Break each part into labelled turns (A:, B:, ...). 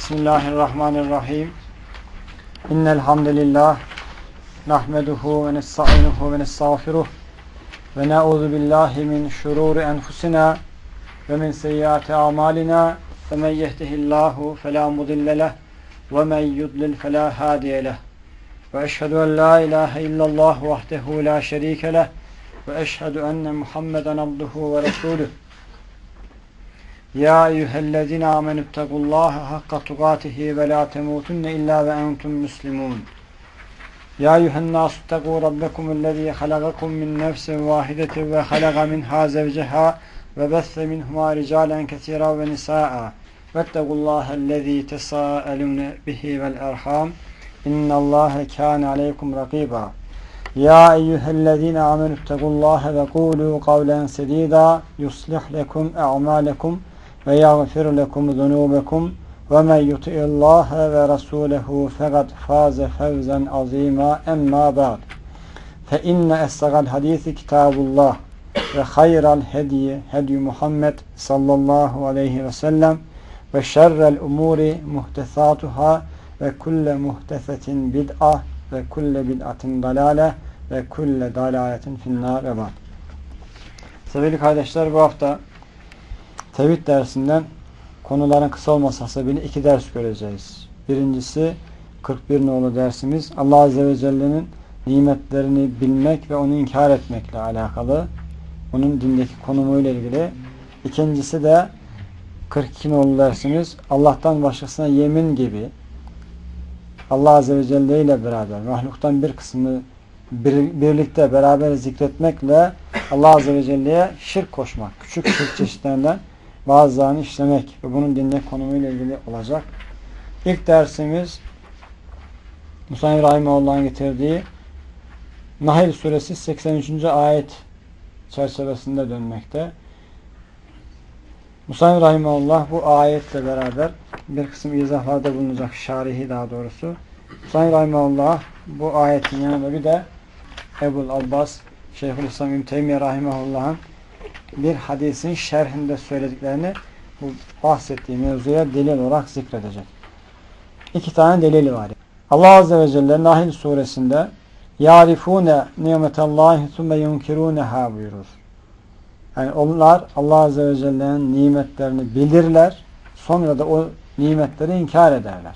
A: Bismillahirrahmanirrahim. İnnel hamdelellahi nahmeduhu ve nestainuhu ve nestağfiruh ve na'udzu billahi min şururi enfusina ve min seyyiati amalina ve men yehdihillahu fela mudille leh ve men yudlil fela hadiye leh. Ve eşhedü en la ilahe illallah vahdehu la şerike leh ve eşhedü enne Muhammeden abduhu ve resuluh. Ya eyyühellezine amenüttegullaha hakka tukatihi ve la temutunne illa ve entum müslimun. Ya eyyühennâsü ttegû rabbekumullezî halagakum min nefsin vâhidetin ve halaga minhâ zevceha ve besse minhumâ ricâlen kesîrâ ve nisâ'a vettegullâhellezî tesâelûne bihi vel erhâm innallâhe kâne aleykum rakîbâ. Ya eyyühellezîne amenüttegullâhe ve kûlû kavlen sedîdâ yuslih lekum e'mâlekum ve yagfir lekum zunubekum ve men yuti'illâhe ve rasûlehu fekad fâze fevzen azîmâ emmâ ba'd. Fe inne essegal hadîsi kitâbullah ve hayral hediye hedyu Muhammed sallallahu aleyhi ve sellem ve şerrel umûri muhtesâtuhâ ve kulle muhtesetin bid'a ve kulle bid'atin dalâle ve kulle dalâletin finnâr ve ba'd. Sevgili kardeşler, bu hafta tevhid dersinden konuların kısa olması hasebiyle 2 ders göreceğiz. Birincisi 41 nolu dersimiz Allah Azze ve Celle'nin nimetlerini bilmek ve onu inkar etmekle alakalı. Onun dindeki konumuyla ilgili. İkincisi de 42 nolu dersimiz Allah'tan başkasına yemin gibi Allah Azze ve Celle ile beraber mahluktan bir kısmını birlikte beraber zikretmekle Allah Azze ve Celle'ye şirk koşmak. Küçük şirk çeşitlerinden bazılarını işlemek ve bunun dindeki konumuyla ilgili olacak. İlk dersimiz Musa'nın Rahimahullah'ın getirdiği Nahl suresi 83. ayet çerçevesinde dönmekte. Musa'nın Rahimahullah bu ayetle beraber bir kısım izahlarda bulunacak, şarihi daha doğrusu. Musa'nın Rahimahullah bu ayetin yanında bir de Ebul Abbas Şeyhülislam İbn Teymiye Rahimahullah'ın bir hadisin şerhinde söylediklerini bu bahsettiği mevzuya delil olarak zikredecek. 2 tane delili var. Allah Azze ve Celle Nahl suresinde يَعْرِفُونَ نِعْمَةَ اللّٰهِ ثُمَّ يُنْكِرُونَهَا buyurur. Yani onlar Allah Azze ve Celle'nin nimetlerini bilirler, sonra da o nimetleri inkar ederler.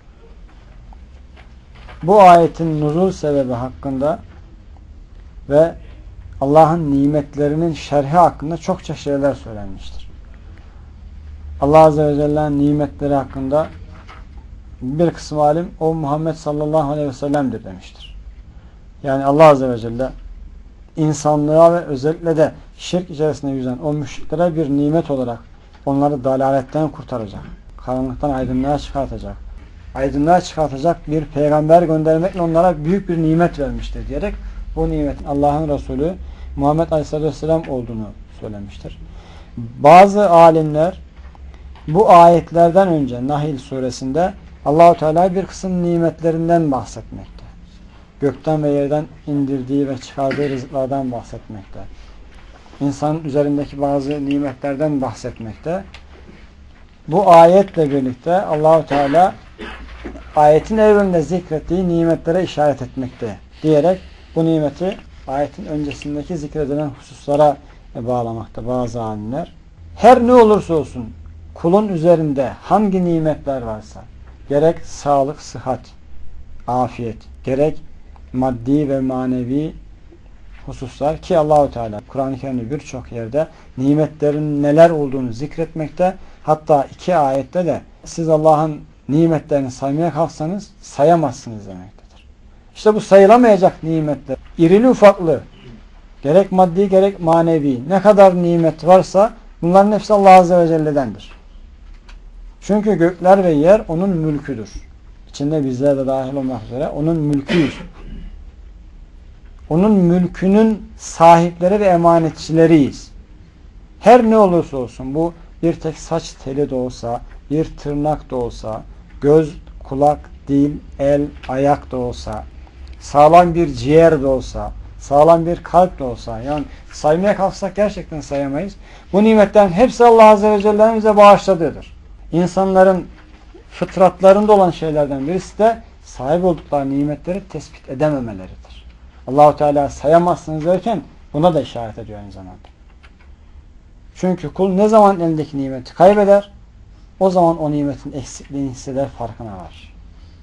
A: Bu ayetin nuzul sebebi hakkında ve Allah'ın nimetlerinin şerhi hakkında çokça şeyler söylenmiştir. Allah Azze ve Celle'nin nimetleri hakkında bir kısım alim o Muhammed sallallahu aleyhi ve sellem'dir demiştir. Yani Allah Azze ve Celle insanlığa ve özellikle de şirk içerisinde yüzen o müşriklere bir nimet olarak onları dalaletten kurtaracak. Karanlıktan aydınlığa çıkartacak. Aydınlığa çıkartacak bir peygamber göndermekle onlara büyük bir nimet vermiştir diyerek bu nimetin Allah'ın Resulü Muhammed Aleyhisselatü Vesselam olduğunu söylemiştir. Bazı alimler bu ayetlerden önce Nahl suresinde Allah-u Teala bir kısım nimetlerinden bahsetmekte. Gökten ve yerden indirdiği ve çıkardığı rızıklardan bahsetmekte. İnsanın üzerindeki bazı nimetlerden bahsetmekte. Bu ayetle birlikte Allah-u Teala ayetin evvelinde zikrettiği nimetlere işaret etmekte diyerek bu nimeti ayetin öncesindeki zikredilen hususlara bağlamakta bazı alimler. Her ne olursa olsun kulun üzerinde hangi nimetler varsa gerek sağlık, sıhhat, afiyet, gerek maddi ve manevi hususlar ki Allah-u Teala Kur'an-ı Kerim'de birçok yerde nimetlerin neler olduğunu zikretmekte. Hatta 2 ayette de siz Allah'ın nimetlerini saymaya kalksanız sayamazsınız demektedir. İşte bu sayılamayacak nimetler, irili ufaklı, gerek maddi gerek manevi ne kadar nimet varsa bunların hepsi Allah Azze ve Celle'dendir. Çünkü gökler ve yer onun mülküdür. İçinde bizler de dahil olmak üzere onun mülküyüz. Onun mülkünün sahipleri ve emanetçileriyiz. Her ne olursa olsun bu bir tek saç teli de olsa, bir tırnak da olsa, göz, kulak, dil, el, ayak da olsa, sağlam bir ciğer de olsa, sağlam bir kalp de olsa, yani saymaya kalksak gerçekten sayamayız. Bu nimetlerin hepsi Allah Azze ve Celle'nin bize bağışladığıdır. İnsanların fıtratlarında olan şeylerden birisi de sahip oldukları nimetleri tespit edememeleridir. Allahu Teala sayamazsınız derken buna da işaret ediyor aynı zamanda. Çünkü kul ne zaman elindeki nimeti kaybeder, o zaman o nimetin eksikliğini hisseder, farkına var.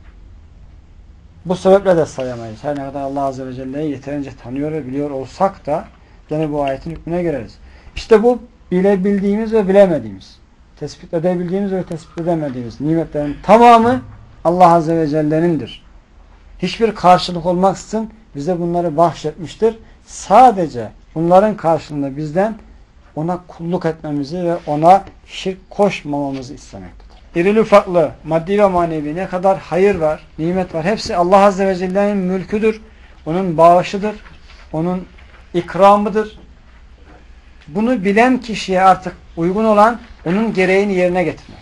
A: Bu sebeple de sayamayız. Her ne kadar Allah Azze ve Celle'yi yeterince tanıyor ve biliyor olsak da gene bu ayetin hükmüne gireriz. İşte bu bilebildiğimiz ve bilemediğimiz, tespit edebildiğimiz ve tespit edemediğimiz nimetlerin tamamı Allah Azze ve Celle'nindir. Hiçbir karşılık olmaksızın bize bunları bahşetmiştir. Sadece bunların karşılığında bizden ona kulluk etmemizi ve ona şirk koşmamamızı istemektedir. İrili ufaklı, maddi ve manevi ne kadar hayır var, nimet var. Hepsi Allah Azze ve Celle'nin mülküdür. Onun bağışıdır. Onun ikramıdır. Bunu bilen kişiye artık uygun olan onun gereğini yerine getirmek.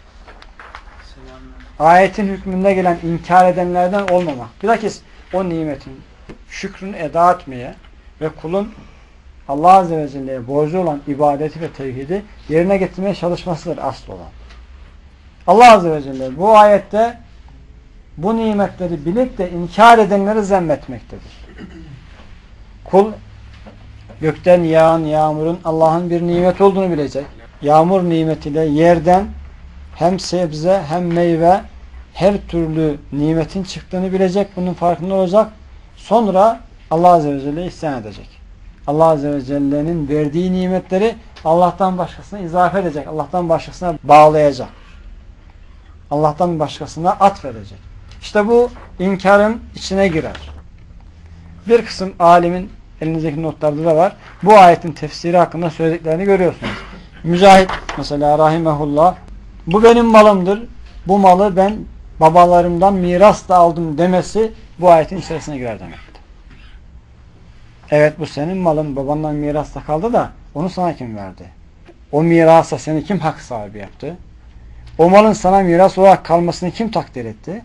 A: Ayetin hükmünde gelen inkar edenlerden olmamak. Bilakis o nimetin şükrünü eda etmeye ve kulun Allah Azze ve Celle'ye borcu olan ibadeti ve tevhidi yerine getirmeye çalışmasıdır asıl olan. Allah Azze ve Celle bu ayette bu nimetleri bilip de inkar edenleri zemmetmektedir. Kul gökten yağan yağmurun Allah'ın bir nimet olduğunu bilecek. Yağmur nimetiyle yerden hem sebze hem meyve her türlü nimetin çıktığını bilecek. Bunun farkında olacak. Sonra Allah Azze ve Celle'ye isyan edecek. Allah Azze ve Celle'nin verdiği nimetleri Allah'tan başkasına izafe edecek. Allah'tan başkasına bağlayacak. Allah'tan başkasına atfedecek. İşte bu inkarın içine girer. Bir kısım alimin elinizdeki notlarda da var. Bu ayetin tefsiri hakkında söylediklerini görüyorsunuz. Mücahit mesela rahimehullah bu benim malımdır. Bu malı ben babalarımdan mirasla aldım demesi bu ayetin içerisine girer demektir. Evet bu senin malın babandan mirasla kaldı da onu sana kim verdi? O mirasa seni kim hak sahibi yaptı? O malın sana miras olarak kalmasını kim takdir etti?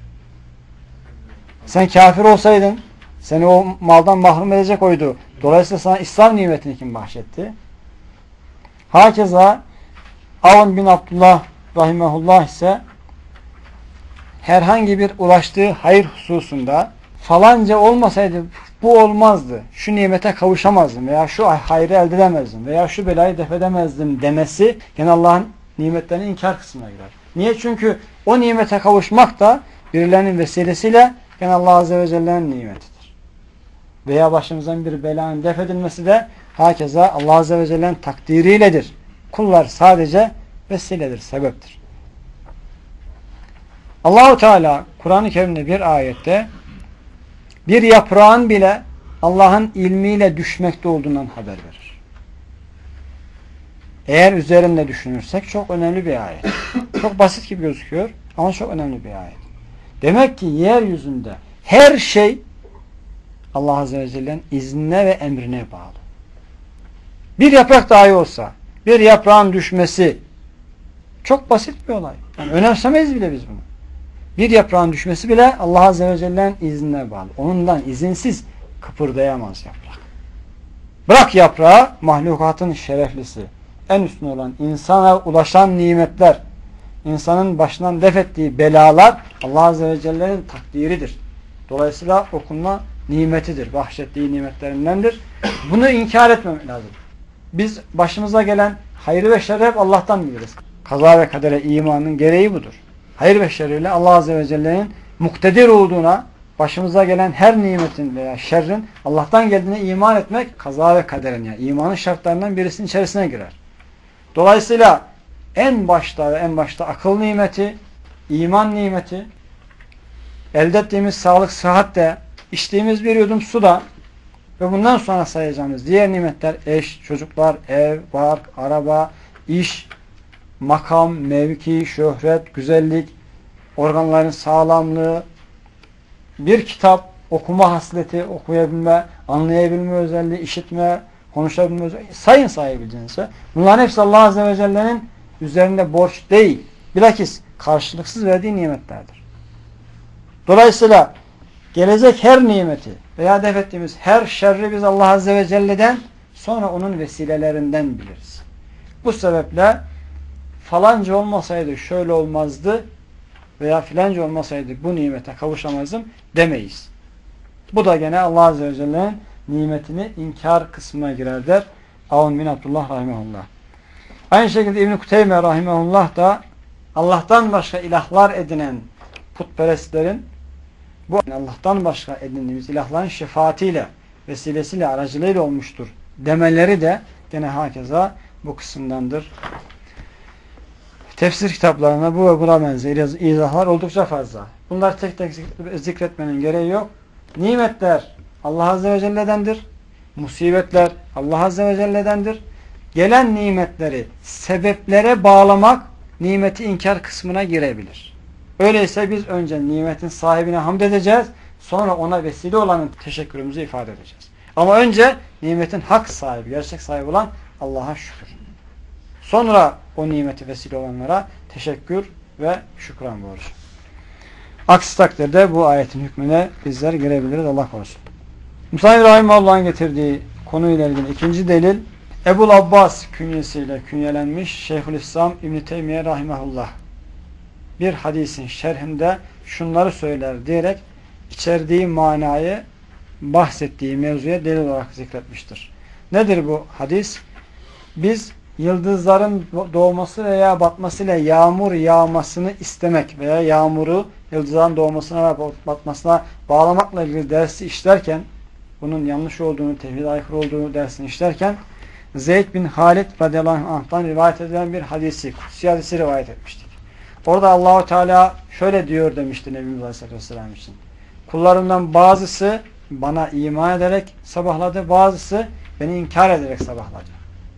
A: Sen kafir olsaydın seni o maldan mahrum edecek oydu. Dolayısıyla sana İslam nimetini kim bahşetti? Hakeza Avn bin Abdullah rahimehullah ise herhangi bir ulaştığı hayır hususunda falanca olmasaydı bu olmazdı. Şu nimete kavuşamazdım veya şu hayrı elde edemezdim veya şu belayı def edemezdim demesi gene Allah'ın nimetlerinin inkar kısmına girer. Niye? Çünkü o nimete kavuşmak da birilerinin vesilesiyle gene Allah Azze ve Celle'nin nimetidir. Veya başımızdan bir belanın def edilmesi de hakeza Allah Azze ve Celle'nin takdiriyledir. Kullar sadece vesiledir, sebeptir. Allahu Teala Kur'an-ı Kerim'de bir ayette bir yaprağın bile Allah'ın ilmiyle düşmekte olduğundan haber verir. Eğer üzerinde düşünürsek çok önemli bir ayet. Çok basit gibi gözüküyor ama çok önemli bir ayet. Demek ki yeryüzünde her şey Allah Azze ve Celle'nin iznine ve emrine bağlı. Bir yaprak dahi olsa bir yaprağın düşmesi çok basit bir olay. Yani önemsemeyiz bile biz bunu. Bir yaprağın düşmesi bile Allah Azze ve Celle'nin iznine bağlı. Onundan izinsiz kıpırdayamaz yaprak. Bırak yaprağı, mahlukatın şereflisi, en üstün olan insana ulaşan nimetler, insanın başından def ettiği belalar Allah Azze ve Celle'nin takdiridir. Dolayısıyla okunma nimetidir. Bahşettiği nimetlerindendir. Bunu inkar etmemek lazım. Biz başımıza gelen hayrı ve şerri hep Allah'tan biliriz. Kaza ve kadere imanın gereği budur. Hayır ve şerriyle Allah Azze ve Celle'nin muktedir olduğuna, başımıza gelen her nimetin veya şerrin Allah'tan geldiğine iman etmek kaza ve kaderin yani imanın şartlarından birisinin içerisine girer. Dolayısıyla en başta akıl nimeti, iman nimeti, elde ettiğimiz sağlık, sıhhat de, içtiğimiz bir yudum su da ve bundan sonra sayacağımız diğer nimetler eş, çocuklar, ev, bark, araba, iş, makam, mevki, şöhret, güzellik, organların sağlamlığı, bir kitap, okuma hasleti, okuyabilme, anlayabilme özelliği, işitme, konuşabilme özelliği, sayın sayabileceğinizse. Bunların hepsi Allah Azze ve Celle'nin üzerinde borç değil. Bilakis karşılıksız verdiği nimetlerdir. Dolayısıyla gelecek her nimeti veya def ettiğimiz her şerri biz Allah Azze ve Celle'den sonra onun vesilelerinden biliriz. Bu sebeple falanca olmasaydı şöyle olmazdı veya filanca olmasaydı bu nimete kavuşamazdım demeyiz. Bu da gene Allah Azze ve Celle'nin nimetini inkar kısmına girer der. Avun bin Abdullah rahimahullah. Aynı şekilde İbn-i Kuteyme rahimahullah da Allah'tan başka ilahlar edinen putperestlerin bu Allah'tan başka edindiğimiz ilahların şefaatiyle, vesilesiyle, aracılığıyla olmuştur demeleri de gene hakeza bu kısımdandır. Tefsir kitaplarına bu ve buna benzer izahlar oldukça fazla. Bunlar tek tek zikretmenin gereği yok. Nimetler Allah Azze ve Celle'dendir. Musibetler Allah Azze ve Celle'dendir. Gelen nimetleri sebeplere bağlamak nimeti inkar kısmına girebilir. Öyleyse biz önce nimetin sahibine hamd edeceğiz. Sonra ona vesile olanın teşekkürümüzü ifade edeceğiz. Ama önce nimetin hak sahibi, gerçek sahibi olan Allah'a şükür. Sonra o nimeti vesile olanlara teşekkür ve şükran borcu. Aksi takdirde bu ayetin hükmüne bizler girebiliriz. Allah korusun. Musa İbrahim Allah'ın getirdiği konuyla ilgili ikinci delil Ebul Abbas künyesiyle künyelenmiş Şeyhülislam İbn-i Teymiye rahimahullah bir hadisin şerhinde şunları söyler diyerek içerdiği manayı bahsettiği mevzuya delil olarak zikretmiştir. Nedir bu hadis? Biz yıldızların doğması veya batmasıyla yağmur yağmasını istemek veya yağmuru yıldızların doğmasına ve batmasına bağlamakla ilgili dersi işlerken, bunun yanlış olduğunu, tevhide aykırı olduğunu dersini işlerken Zeyd bin Halid radıyallahu anh'tan rivayet edilen bir hadisi, kutsi hadisi rivayet etmiştik. Orada Allahu Teala şöyle diyor demişti Nebimiz Aleyhisselatü Vesselam için. Kullarımdan bazısı bana iman ederek sabahladı, bazısı beni inkar ederek sabahladı.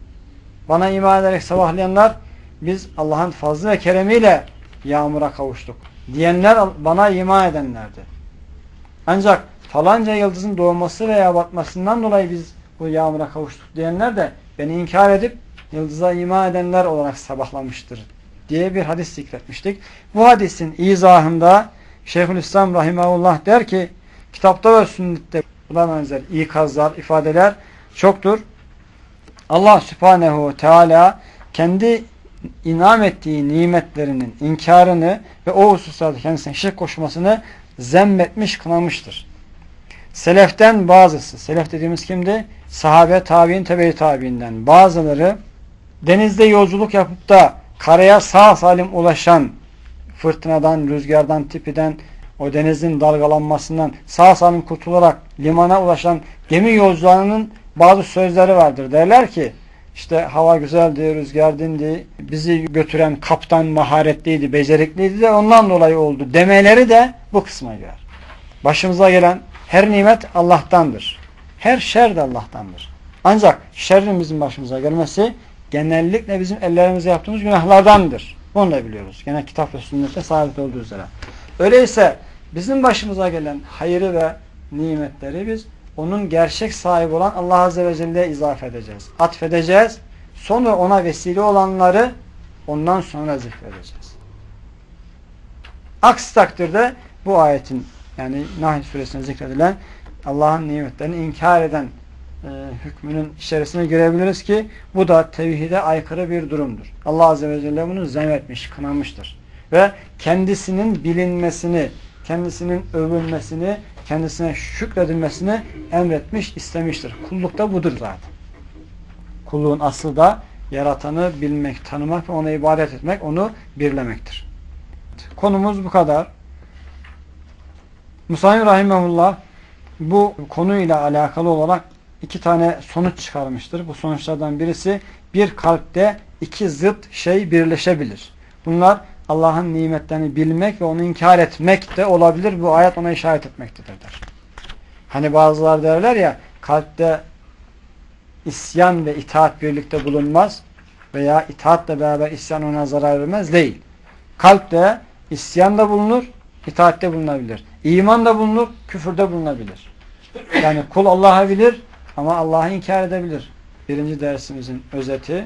A: Bana iman ederek sabahlayanlar biz Allah'ın fazlı ve keremiyle yağmura kavuştuk diyenler bana iman edenlerdi. Ancak falanca yıldızın doğması veya batmasından dolayı biz bu yağmura kavuştuk diyenler de beni inkar edip yıldıza iman edenler olarak sabahlamıştır diye bir hadis zikretmiştik. Bu hadisin izahında Şeyhülislam rahimahullah der ki kitapta ve sünnette buna benzer ikazlar, ifadeler çoktur. Allah Subhanehu Teala kendi inam ettiği nimetlerinin inkarını ve o hususlarda kendisine şirk koşmasını zemmetmiş, kınamıştır. Seleften bazısı, selef dediğimiz kimdi? Sahabe, tabi'in, tebe-i tabi'inden bazıları denizde yolculuk yapıp da karaya sağ salim ulaşan, fırtınadan, rüzgardan, tipiden, o denizin dalgalanmasından sağ salim kurtularak limana ulaşan gemi yolcularının bazı sözleri vardır. Derler ki işte hava güzeldi, rüzgar dindi, bizi götüren kaptan maharetliydi, becerikliydi de ondan dolayı oldu demeleri de bu kısma girer. Başımıza gelen her nimet Allah'tandır. Her şer de Allah'tandır. Ancak şerrin bizim başımıza gelmesi genellikle bizim ellerimizle yaptığımız günahlardandır. Bunu da biliyoruz. Gene kitap ve sünnette sabit olduğu üzere. Öyleyse bizim başımıza gelen hayrı ve nimetleri biz onun gerçek sahibi olan Allah Azze ve Celle'ye izafe edeceğiz. Atfedeceğiz. Sonra ona vesile olanları ondan sonra zikredeceğiz. Aksi takdirde bu ayetin yani Nahl suresinde zikredilen Allah'ın nimetlerini inkar eden hükmünün içerisine girebiliriz ki bu da tevhide aykırı bir durumdur. Allah Azze ve Celle bunu zemmetmiş, kınamıştır. Ve kendisinin bilinmesini, kendisinin övülmesini, kendisine şükredilmesini emretmiş, istemiştir. Kulluk da budur zaten. Kulluğun aslı da yaratanı bilmek, tanımak ve ona ibadet etmek, onu birlemektir. Konumuz bu kadar. Musa rahimehullah bu konuyla alakalı olarak iki tane sonuç çıkarmıştır. Bu sonuçlardan birisi bir kalpte iki zıt şey birleşebilir. Bunlar Allah'ın nimetlerini bilmek ve onu inkar etmek de olabilir. Bu ayet ona işaret etmektedir der. Hani bazılar derler ya kalpte isyan ve itaat birlikte bulunmaz veya itaatle beraber isyan ona zarar vermez. Değil. Kalpte isyan da bulunur, itaatte bulunabilir. İman da bulunur, küfürde bulunabilir. Yani kul Allah'ı bilir ama Allah'ı inkar edebilir. Birinci dersimizin özeti.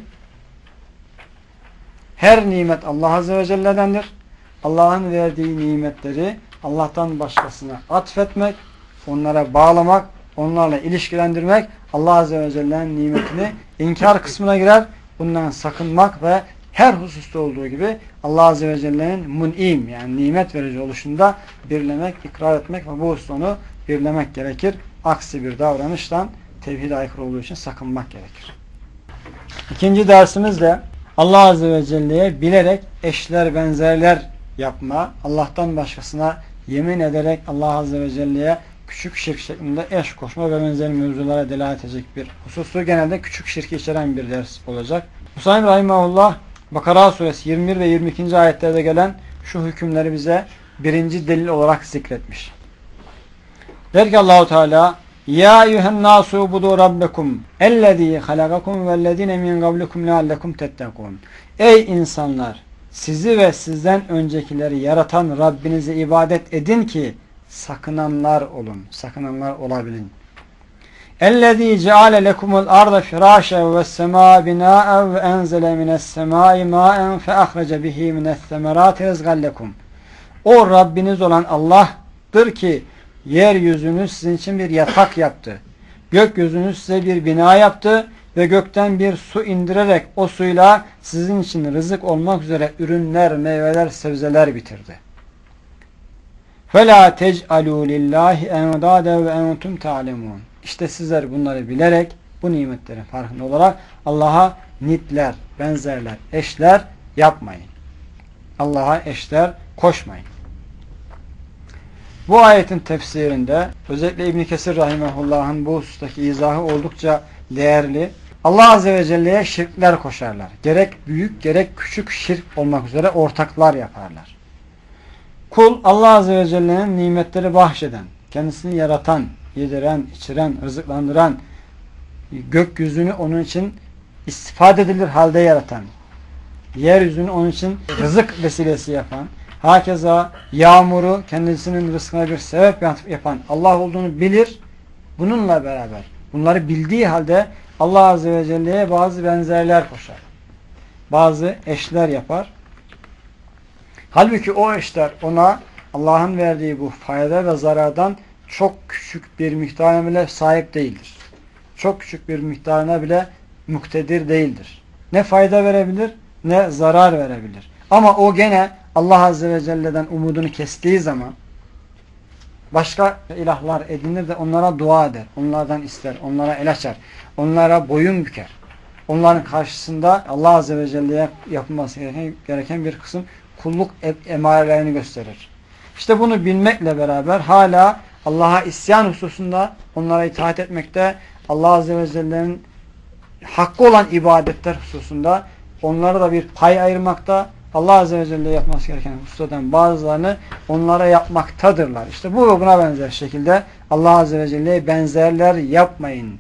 A: Her nimet Allah Azze ve Celle'dendir. Allah'ın verdiği nimetleri Allah'tan başkasına atfetmek, onlara bağlamak, onlarla ilişkilendirmek Allah Azze ve Celle'nin nimetini inkar kısmına girer. Bundan sakınmak ve her hususta olduğu gibi Allah Azze ve Celle'nin mun'im yani nimet verici oluşunda birlemek, ikrar etmek ve bu hususta onu birlemek gerekir. Aksi bir davranıştan tevhide aykırı olduğu için sakınmak gerekir. İkinci dersimiz de Allah Azze ve Celle'ye bilerek eşler, benzerler yapma, Allah'tan başkasına yemin ederek Allah Azze ve Celle'ye küçük şirk şeklinde eş koşma ve benzeri mevzulara delalet edecek bir hususu genelde küçük şirki içeren bir ders olacak. Hüseyin Rahimahullah Bakara suresi 21 ve 22. ayetlerde gelen şu hükümleri bize birinci delil olarak zikretmiş. Der ki Allah-u Teala Ya eyyühen nasu budu rabbekum ellezî halagakum vellezîne min qablikum leallekum tettekûn. Ey insanlar! Sizi ve sizden öncekileri yaratan Rabbinize ibadet edin ki sakınanlar olun. Sakınanlar olabilin. اَلَّذ۪ي جَعَلَ لَكُمُ الْاَرْضَ فِرَاشًا وَالسَّمَاءَ بِنَاءً وَاَنْزَلَ مِنَ السَّمَاءِ مَاءً فَأَخْرَجَ بِهِ مِنَ الثَّمَرَاتِ رِزْقًا لَكُمْ. O Rabbiniz olan Allah'tır ki yeryüzünü sizin için bir yatak yaptı. Gökyüzünü size bir bina yaptı ve gökten bir su indirerek o suyla sizin için rızık olmak üzere ürünler, meyveler, sebzeler bitirdi. فَلَا تَجْعَلُوا لِلّٰهِ اَنْدَادًا وَاَنْتُمْ تَعْلَمُونَ. İşte sizler bunları bilerek, bu nimetlerin farkında olarak Allah'a nitler, benzerler, eşler yapmayın. Allah'a eşler koşmayın. Bu ayetin tefsirinde özellikle İbn Kesir Rahimahullah'ın bu husustaki izahı oldukça değerli. Allah Azze ve Celle'ye şirkler koşarlar. Gerek büyük gerek küçük şirk olmak üzere ortaklar yaparlar. Kul Allah Azze ve Celle'nin nimetleri bahşeden, kendisini yaratan, yediren, içiren, rızıklandıran, gökyüzünü onun için istifade edilir halde yaratan, yeryüzünü onun için rızık vesilesi yapan, hakeza yağmuru kendisinin rızkına bir sebep yapan Allah olduğunu bilir. Bununla beraber, bunları bildiği halde Allah Azze ve Celle'ye bazı benzerler koşar. Bazı eşler yapar. Halbuki o eşler ona Allah'ın verdiği bu fayda ve zarardan çok küçük bir miktarına bile sahip değildir. Çok küçük bir miktarına bile muktedir değildir. Ne fayda verebilir ne zarar verebilir. Ama o gene Allah Azze ve Celle'den umudunu kestiği zaman başka ilahlar edinir de onlara dua eder. Onlardan ister. Onlara el açar. Onlara boyun büker. Onların karşısında Allah Azze ve Celle'ye yapılması gereken bir kısım kulluk emarelerini gösterir. İşte bunu bilmekle beraber hala Allah'a isyan hususunda onlara itaat etmekte, Allah Azze ve Celle'nin hakkı olan ibadetler hususunda onlara da bir pay ayırmakta, Allah Azze ve Celle yapması gereken hususlardan bazılarını onlara yapmaktadırlar. İşte bu ve buna benzer şekilde Allah Azze ve Celle'ye benzerler yapmayın.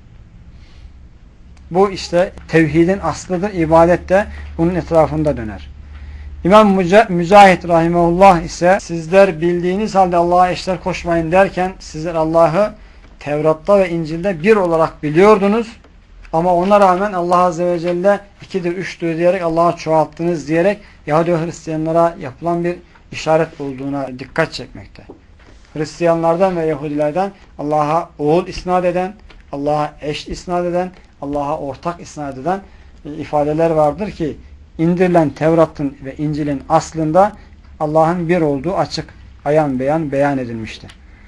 A: Bu işte tevhidin aslıdır. İbadet de bunun etrafında döner. İmam Mücahit Rahimahullah ise sizler bildiğiniz halde Allah'a eşler koşmayın derken sizler Allah'ı Tevrat'ta ve İncil'de bir olarak biliyordunuz. Ama ona rağmen Allah Azze ve Celle ikidir, üçtür diyerek Allah'a çoğalttınız diyerek Yahudi ve Hristiyanlara yapılan bir işaret olduğuna dikkat çekmekte. Hristiyanlardan ve Yahudilerden Allah'a oğul isnat eden, Allah'a eş isnat eden, Allah'a ortak isnat eden ifadeler vardır ki indirilen Tevrat'ın ve İncil'in aslında Allah'ın bir olduğu açık, ayan beyan edilmiştir.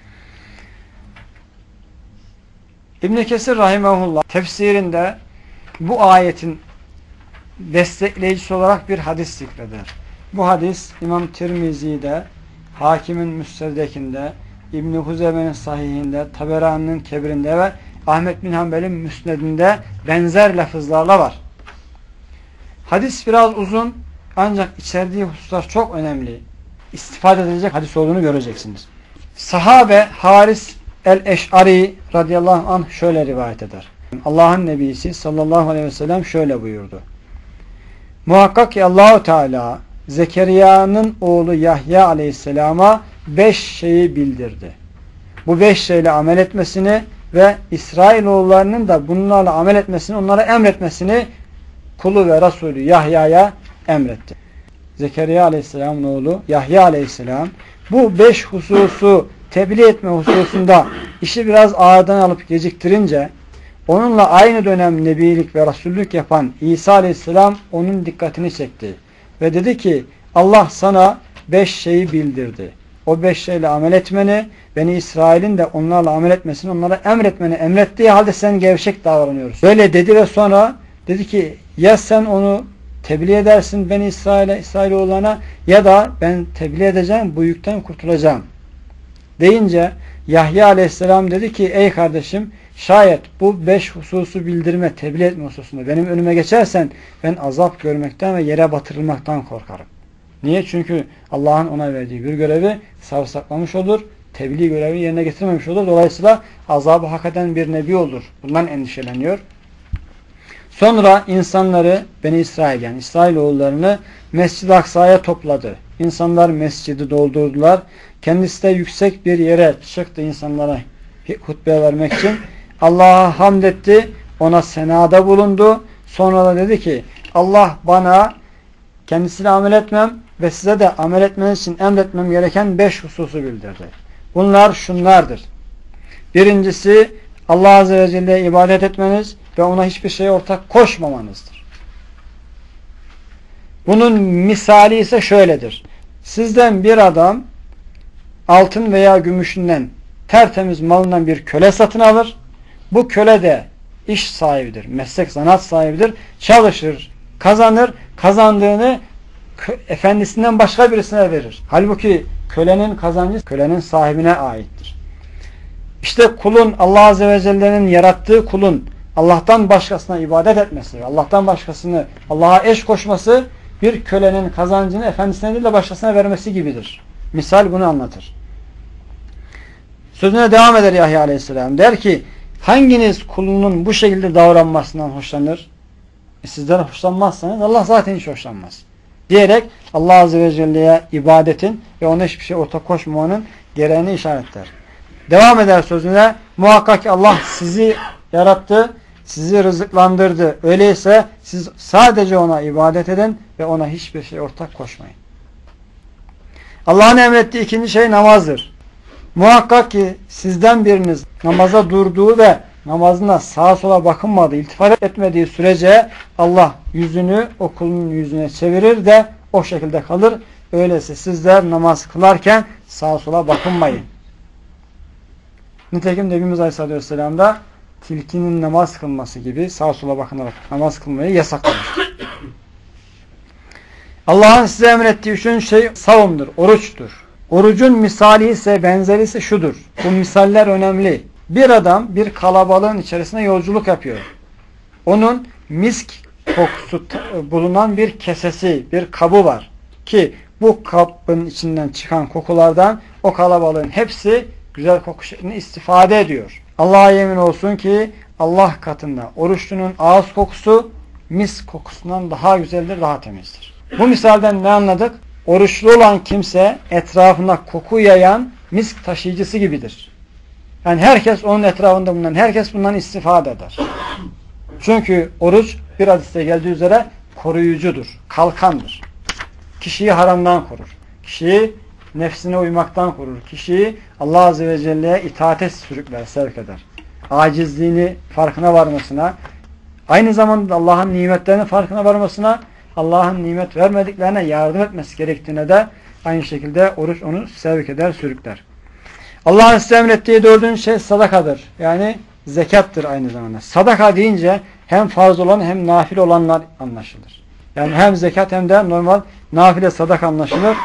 A: İbn-i Kesir Rahimahullah tefsirinde bu ayetin destekleyicisi olarak bir hadis zikreder. Bu hadis İmam Tirmizi'de, Hakim'in Müstedrek'inde, İbn-i Huzeyme'nin Sahih'inde, Taberani'nin Kebir'inde ve Ahmet bin Hanbel'in Müsned'inde benzer lafızlarla var. Hadis biraz uzun ancak içerdiği hususlar çok önemli. İstifade edilecek hadis olduğunu göreceksiniz. Sahabe Haris el-Eş'ari radıyallahu anh şöyle rivayet eder. Allah'ın Nebisi sallallahu aleyhi ve sellem şöyle buyurdu. Muhakkak ki Allah-u Teala Zekeriya'nın oğlu Yahya aleyhisselama 5 şeyi bildirdi. Bu 5 şeyle amel etmesini ve İsrailoğullarının da bunlarla amel etmesini, onlara emretmesini kulu ve Resulü Yahya'ya emretti. Zekeriya aleyhisselamın oğlu Yahya aleyhisselam bu 5 hususu tebliğ etme hususunda işi biraz ağırdan alıp geciktirince onunla aynı dönem nebilik ve resullük yapan İsa aleyhisselam onun dikkatini çekti. ve dedi ki Allah sana 5 şeyi bildirdi. O 5 şeyle amel etmeni, Beni İsrail'in de onlarla amel etmesini, onlara emretmeni emrettiği halde sen gevşek davranıyorsun. Böyle dedi ve sonra dedi ki ya sen onu tebliğ edersin Beni İsrail'e, İsrailoğullarına, ya da ben tebliğ edeceğim, bu yükten kurtulacağım deyince Yahya Aleyhisselam dedi ki ey kardeşim, şayet bu 5 hususu bildirme, tebliğ etme hususunda benim önüme geçersen ben azap görmekten ve yere batırılmaktan korkarım. Niye? Çünkü Allah'ın ona verdiği bir görevi savsaklamış olur, tebliğ görevi yerine getirmemiş olur. Dolayısıyla azabı hak eden bir nebi olur. Bundan endişeleniyor. Sonra insanları, Beni İsrail yani İsrailoğullarını Mescid-i Aksa'ya topladı. İnsanlar mescidi doldurdular. Kendisi de yüksek bir yere çıktı insanlara hutbe vermek için. Allah'a hamd etti. Ona senada bulundu. Sonra da dedi ki Allah bana kendisiyle amel etmem ve size de amel etmeniz için emretmem gereken 5 hususu bildirdi. Bunlar şunlardır. Birincisi Allah Azze ve Celle'ye ibadet etmeniz ve ona hiçbir şeye ortak koşmamanızdır. Bunun misali ise şöyledir. Sizden bir adam altın veya gümüşünden tertemiz malından bir köle satın alır. Bu köle de iş sahibidir, meslek zanat sahibidir. Çalışır, kazanır, kazandığını efendisinden başka birisine verir. Halbuki kölenin kazancı kölenin sahibine aittir. İşte kulun, Allah Azze ve Celle'nin yarattığı kulun Allah'tan başkasına ibadet etmesi, Allah'tan başkasını Allah'a eş koşması bir kölenin kazancını efendisine değil de başkasına vermesi gibidir. Misal bunu anlatır. Sözüne devam eder Yahya Aleyhisselam. Der ki hanginiz kulunun bu şekilde davranmasından hoşlanır? Sizden hoşlanmazsanız Allah zaten hiç hoşlanmaz. Diyerek Allah Azze ve Celle'ye ibadetin ve ona hiçbir şey ortak koşmamanın gereğini işaretler. Devam eder sözüne. Muhakkak ki Allah sizi yarattı, sizi rızıklandırdı. Öyleyse siz sadece ona ibadet edin ve ona hiçbir şey ortak koşmayın. Allah'ın emrettiği ikinci şey namazdır. Muhakkak ki sizden biriniz namaza durduğu ve namazına sağa sola bakınmadığı, iltifat etmediği sürece Allah yüzünü o kulun yüzüne çevirir de o şekilde kalır. Öyleyse sizler namaz kılarken sağa sola bakınmayın. Nitekim Nebimiz Aleyhisselatü Vesselam da tilkinin namaz kılması gibi sağa sola bakınarak namaz kılmayı yasaklamıştır. Allah'ın size emrettiği üçüncü şey savumdur, oruçtur. Orucun misali ise, benzeri ise şudur. Bu misaller önemli. Bir adam bir kalabalığın içerisinde yolculuk yapıyor. Onun misk kokusu bulunan bir kesesi, bir kabı var. Ki bu kabın içinden çıkan kokulardan o kalabalığın hepsi güzel koku şeklinde istifade ediyor. Allah'a yemin olsun ki Allah katında oruçlunun ağız kokusu misk kokusundan daha güzeldir, daha temizdir. Bu misalden ne anladık? Oruçlu olan kimse etrafına koku yayan misk taşıyıcısı gibidir. Yani herkes onun etrafında bulunan, herkes bundan istifade eder. Çünkü oruç bir hadiste geldiği üzere koruyucudur, kalkandır. Kişiyi haramdan korur. Kişiyi nefsine uymaktan korur. Kişiyi Allah Azze ve Celle'ye itaate sürükler, sevk eder. Acizliğini farkına varmasına, aynı zamanda Allah'ın nimetlerinin farkına varmasına, Allah'ın nimet vermediklerine yardım etmesi gerektiğine de aynı şekilde oruç onu sevk eder, sürükler. Allah'ın size emrettiği dördüncü şey sadakadır. Yani zekattır aynı zamanda. Sadaka deyince hem farz olan hem nafile olanlar anlaşılır. Yani hem zekat hem de normal nafile sadaka anlaşılır.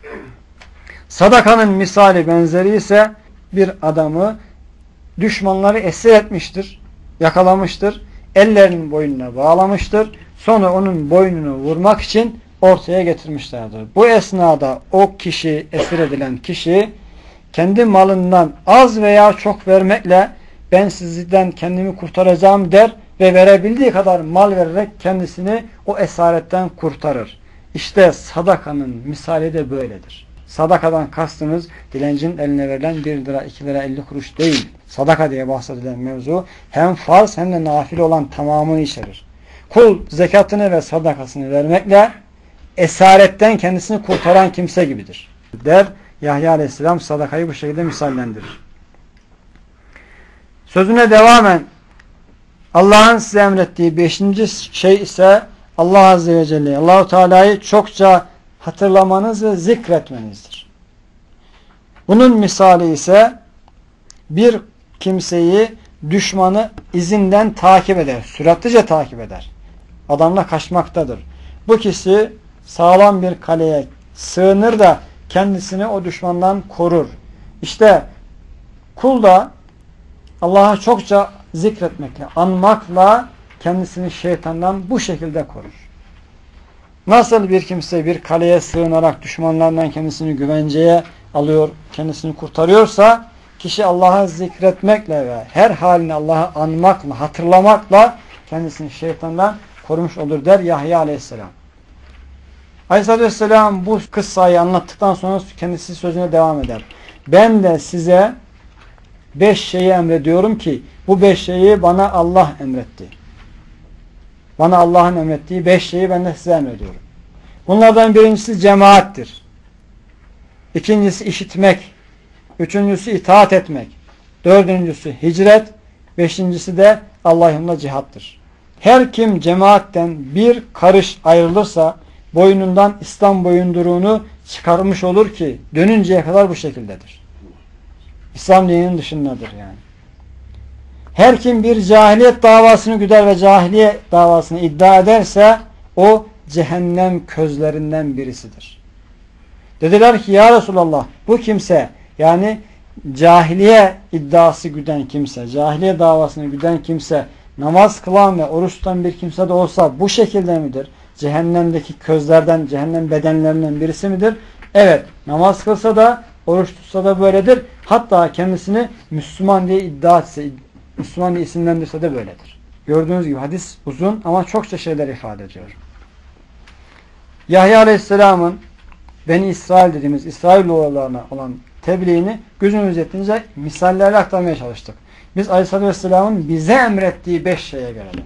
A: Sadakanın misali benzeri ise bir adamı düşmanları esir etmiştir, yakalamıştır, ellerinin boynuna bağlamıştır. Sonra onun boynunu vurmak için ortaya getirmişlerdir. Bu esnada o kişi, esir edilen kişi kendi malından az veya çok vermekle ben sizden kendimi kurtaracağım der ve verebildiği kadar mal vererek kendisini o esaretten kurtarır. İşte sadakanın misali de böyledir. Sadakadan kastımız dilencinin eline verilen 1 lira, 2 lira, 50 kuruş değil. Sadaka diye bahsedilen mevzu hem farz hem de nafile olan tamamını içerir. Kul zekatını ve sadakasını vermekle esaretten kendisini kurtaran kimse gibidir. Der Yahya Aleyhisselam sadakayı bu şekilde misallendirir. Sözüne devamen Allah'ın size emrettiği 5. şey ise Allah Azze ve Celle, Allah-u Teala'yı çokça hatırlamanız ve zikretmenizdir. Bunun misali ise bir kimseyi düşmanı izinden takip eder, süratlice takip eder. Adamla kaçmaktadır. Bu kişi sağlam bir kaleye sığınır da kendisini o düşmandan korur. İşte kul da Allah'ı çokça zikretmekle, anmakla kendisini şeytandan bu şekilde korur. Nasıl bir kimse bir kaleye sığınarak düşmanlardan kendisini güvenceye alıyor, kendisini kurtarıyorsa, kişi Allah'ı zikretmekle ve her halini Allah'ı anmakla, hatırlamakla kendisini şeytandan korumuş olur der Yahya Aleyhisselam. Aleyhisselatü Vesselam bu kıssayı anlattıktan sonra kendisi sözüne devam eder. Ben de size 5 şeyi emrediyorum ki bu 5 şeyi bana Allah emretti. Bana Allah'ın emrettiği 5 şeyi ben de size emrediyorum. Bunlardan birincisi cemaattir. İkincisi işitmek. Üçüncüsü itaat etmek. Dördüncüsü hicret. Beşincisi de Allah yolunda cihattır. Her kim cemaatten bir karış ayrılırsa boynundan İslam boyunduruğunu çıkarmış olur ki dönünceye kadar bu şekildedir. İslam dininin dışındadır yani. Her kim bir cahiliyet davasını güder ve cahiliyet davasını iddia ederse o cehennem közlerinden birisidir. Dediler ki ya Resulallah bu kimse yani cahiliye iddiası güden kimse, cahiliye davasını güden kimse namaz kılan ve oruç tutan bir kimse de olsa bu şekilde midir? Cehennemdeki közlerden, cehennem bedenlerinden birisi midir? Evet, namaz kılsa da oruç tutsa da böyledir. Hatta kendisini Müslüman diye iddia etse, Müslüman diye isimlendirse de böyledir. Gördüğünüz gibi hadis uzun ama çokça şeyler ifade ediyor. Yahya Aleyhisselam'ın Beni İsrail dediğimiz İsrailoğullarına olan tebliğini gözümüz yetince misallerle aktarmaya çalıştık. Biz Aleyhisselatü Vesselam'ın bize emrettiği 5 şeye gelelim.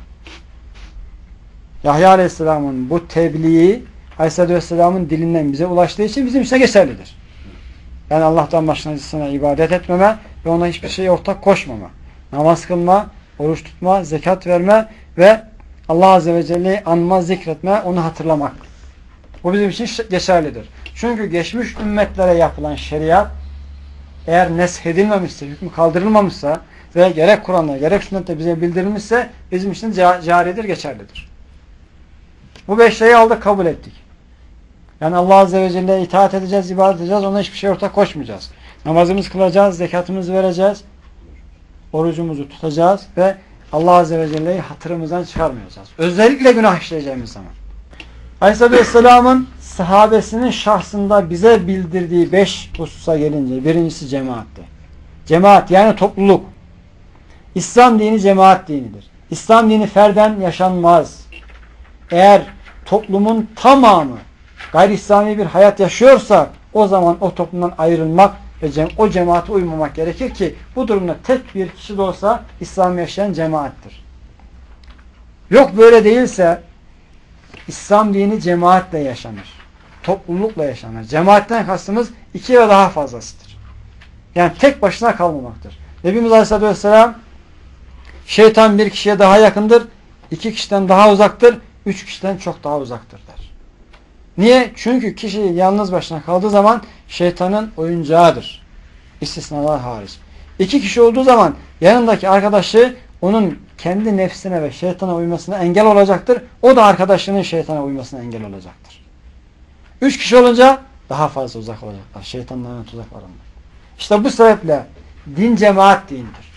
A: Yahya Aleyhisselam'ın bu tebliği Aleyhisselatü Vesselam'ın dilinden bize ulaştığı için bizim için geçerlidir. Yani Allah'tan başkasına ibadet etmeme ve ona hiçbir şeye ortak koşmama. Namaz kılma, oruç tutma, zekat verme ve Allah Azze ve Celle'yi anma, zikretme, onu hatırlamak. Bu bizim için geçerlidir. Çünkü geçmiş ümmetlere yapılan şeriat eğer neshedilmemişse, hükmü kaldırılmamışsa ve gerek Kur'an'da gerek sünnette bize bildirilmişse bizim için caridir, geçerlidir. Bu 5 şeyi aldık, kabul ettik. Yani Allah Azze ve Celle'ye itaat edeceğiz, ibadet edeceğiz, ona hiçbir şey ortak koşmayacağız. Namazımızı kılacağız, zekatımızı vereceğiz, orucumuzu tutacağız ve Allah Azze ve Celle'yi hatırımızdan çıkarmayacağız. Özellikle günah işleyeceğimiz zaman. Aleyhisselatü Vesselam'ın sahabesinin şahsında bize bildirdiği 5 hususa gelince birincisi cemaatti. Cemaat yani topluluk. İslam dini cemaat dinidir. İslam dini ferden yaşanmaz. Eğer toplumun tamamı gayri İslami bir hayat yaşıyorsa o zaman o toplumdan ayrılmak ve o cemaate uymamak gerekir ki bu durumda tek bir kişi de olsa İslam yaşayan cemaattir. Yok böyle değilse İslam dini cemaatle yaşanır. Toplulukla yaşanır. Cemaatten kastımız 2 ve daha fazlasıdır. Yani tek başına kalmamaktır. Nebimiz Aleyhisselatü Vesselam şeytan bir kişiye daha yakındır, 2 kişiden daha uzaktır, 3 kişiden çok daha uzaktır der. Niye? Çünkü kişi yalnız başına kaldığı zaman şeytanın oyuncağıdır. İstisnalar hariç. 2 kişi olduğu zaman yanındaki arkadaşı onun kendi nefsine ve şeytana uymasına engel olacaktır. O da arkadaşının şeytana uymasına engel olacaktır. 3 kişi olunca daha fazla uzak olacaklar. Şeytanların tuzaklarından. İşte bu sebeple din cemaat dindir.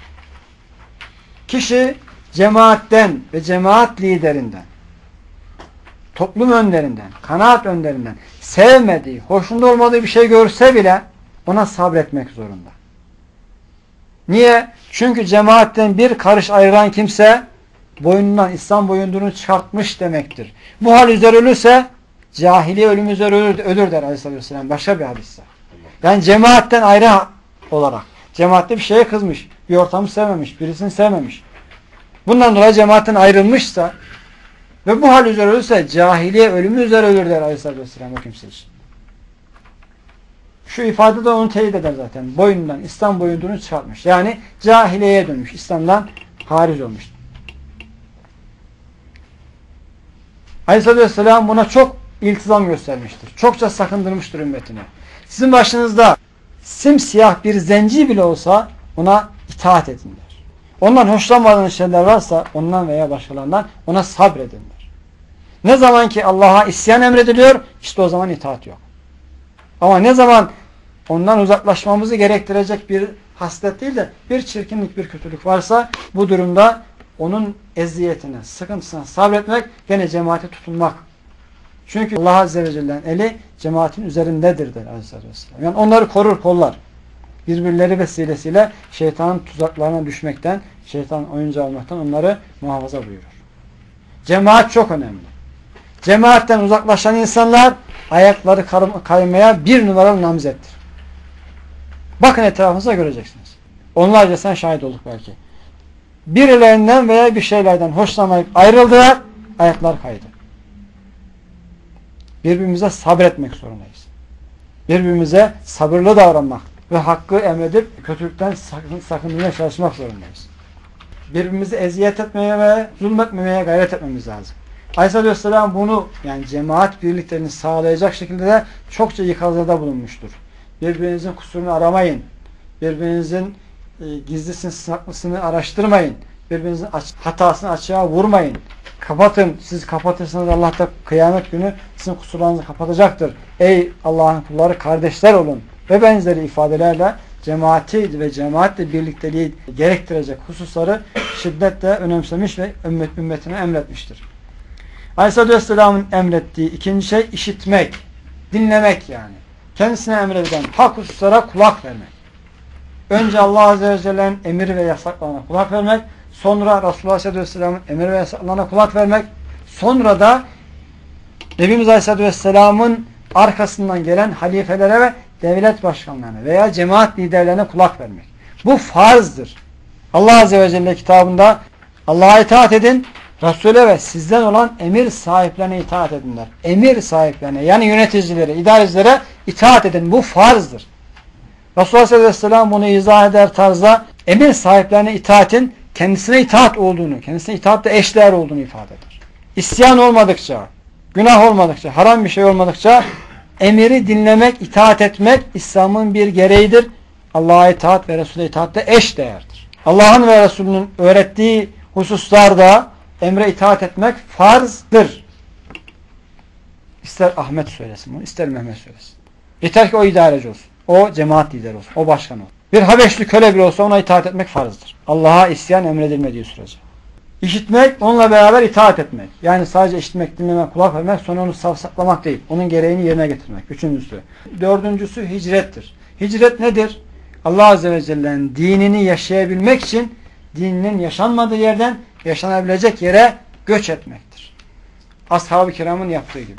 A: Kişi cemaatten ve cemaat liderinden, toplum önderinden, kanaat önderinden sevmediği, hoşunda olmadığı bir şey görse bile ona sabretmek zorunda. Niye? Çünkü cemaatten bir karış ayıran kimse boynundan İslam boyunduruğunu çıkartmış demektir. Bu hal üzere ölürse cahiliye ölüm üzere ölür der Aleyhisselatü Vesselam. Başka bir hadiste. Yani cemaatten ayrı olarak. Cemaatte bir şeye kızmış. Bir ortamı sevmemiş. Birisini sevmemiş. Bundan dolayı cemaatten ayrılmışsa ve bu hal üzere ölürse cahiliye ölümü üzere ölür der Aleyhisselatü Vesselam o kimse için. Şu ifade de onu teyit eder zaten. Boynundan İslam boyunduruğunu çıkartmış. Yani cahiliyeye dönmüş. İslam'dan hariç olmuş. Aleyhisselatü Vesselam buna çok iltizam göstermiştir. Çokça sakındırmıştır ümmetini. Sizin başınızda simsiyah bir zenci bile olsa ona itaat edin der. Ondan hoşlanmadığınız şeyler varsa ondan veya başkalarından ona sabredin der. Ne zaman ki Allah'a isyan emrediliyor, işte o zaman itaat yok. Ama ne zaman ondan uzaklaşmamızı gerektirecek bir haslet değil de bir çirkinlik, bir kötülük varsa bu durumda onun eziyetine, sıkıntısına sabretmek, gene cemaate tutunmak. Çünkü Allah Azze ve Celle'nin eli cemaatin üzerindedir der Aleyhisselatü Vesselam. Yani onları korur, kollar. Birbirleri vesilesiyle şeytanın tuzaklarına düşmekten, şeytanın oyuncağı olmaktan onları muhafaza buyurur. Cemaat çok önemli. Cemaatten uzaklaşan insanlar ayakları kaymaya bir numaralı namzettir. Bakın etrafınıza göreceksiniz. Onlarca sen şahit olduk belki. Birilerinden veya bir şeylerden hoşlanmayıp ayrıldılar, ayaklar kaydı. Birbirimize sabretmek zorundayız. Birbirimize sabırlı davranmak ve hakkı emredip kötülükten sakınmaya çalışmak zorundayız. Birbirimizi eziyet etmeye ve zulmetmemeye gayret etmemiz lazım. Aleyhisselatü Vesselam bunu, yani cemaat birliklerini sağlayacak şekilde de çokça ikazlarda bulunmuştur. Birbirinizin kusurunu aramayın. Birbirinizin gizlisini, saklısını araştırmayın. Birbirinizin hatasını açığa vurmayın. Kapatın. Siz kapatırsanız Allah da kıyamet günü sizin kusurlarınızı kapatacaktır. Ey Allah'ın kulları, kardeşler olun. Ve benzeri ifadelerle cemaati ve cemaatle birlikteliği gerektirecek hususları şiddetle önemsemiş ve ümmetine emretmiştir. Aleyhisselatü Vesselam'ın emrettiği ikinci şey işitmek, dinlemek yani. Kendisine emredilen hak hususlara kulak vermek. Önce Allah Azze ve Celle'nin emir ve yasaklarına kulak vermek, sonra Resulullah Aleyhisselatü Vesselam'ın emir ve yasaklarına kulak vermek, sonra da Nebimiz Aleyhisselatü Vesselam'ın arkasından gelen halifelere ve devlet başkanlarına veya cemaat liderlerine kulak vermek. Bu farzdır. Allah Azze ve Celle kitabında Allah'a itaat edin, Resul'e ve sizden olan emir sahiplerine itaat edinler. Emir sahiplerine, yani yöneticilere, idarecilere itaat edin. Bu farzdır. Resulullah Aleyhisselam bunu izah eder tarzda emir sahiplerine itaatin kendisine itaat olduğunu, kendisine itaatle eşdeğer olduğunu ifade eder. İsyan olmadıkça, günah olmadıkça, haram bir şey olmadıkça emiri dinlemek, itaat etmek İslam'ın bir gereğidir. Allah'a itaat ve Resul'e itaatle eşdeğerdir. Allah'ın ve Resulünün öğrettiği hususlarda emre itaat etmek farzdır. İster Ahmet söylesin bunu, ister Mehmet söylesin. Yeter ki o idareci olsun. O cemaat lideri olsun. O başkan olsun. Bir Habeşli köle bile olsa ona itaat etmek farzdır. Allah'a isyan emredilmediği sürece. İşitmek, onunla beraber itaat etmek. Yani sadece işitmek, dinlemek, kulak vermek, sonra onu savsaklamak değil. Onun gereğini yerine getirmek. Üçüncüsü. Dördüncüsü hicrettir. Hicret nedir? Allah Azze ve Celle'nin dinini yaşayabilmek için dininin yaşanmadığı yerden yaşanabilecek yere göç etmektir. Ashab-ı kiramın yaptığı gibi.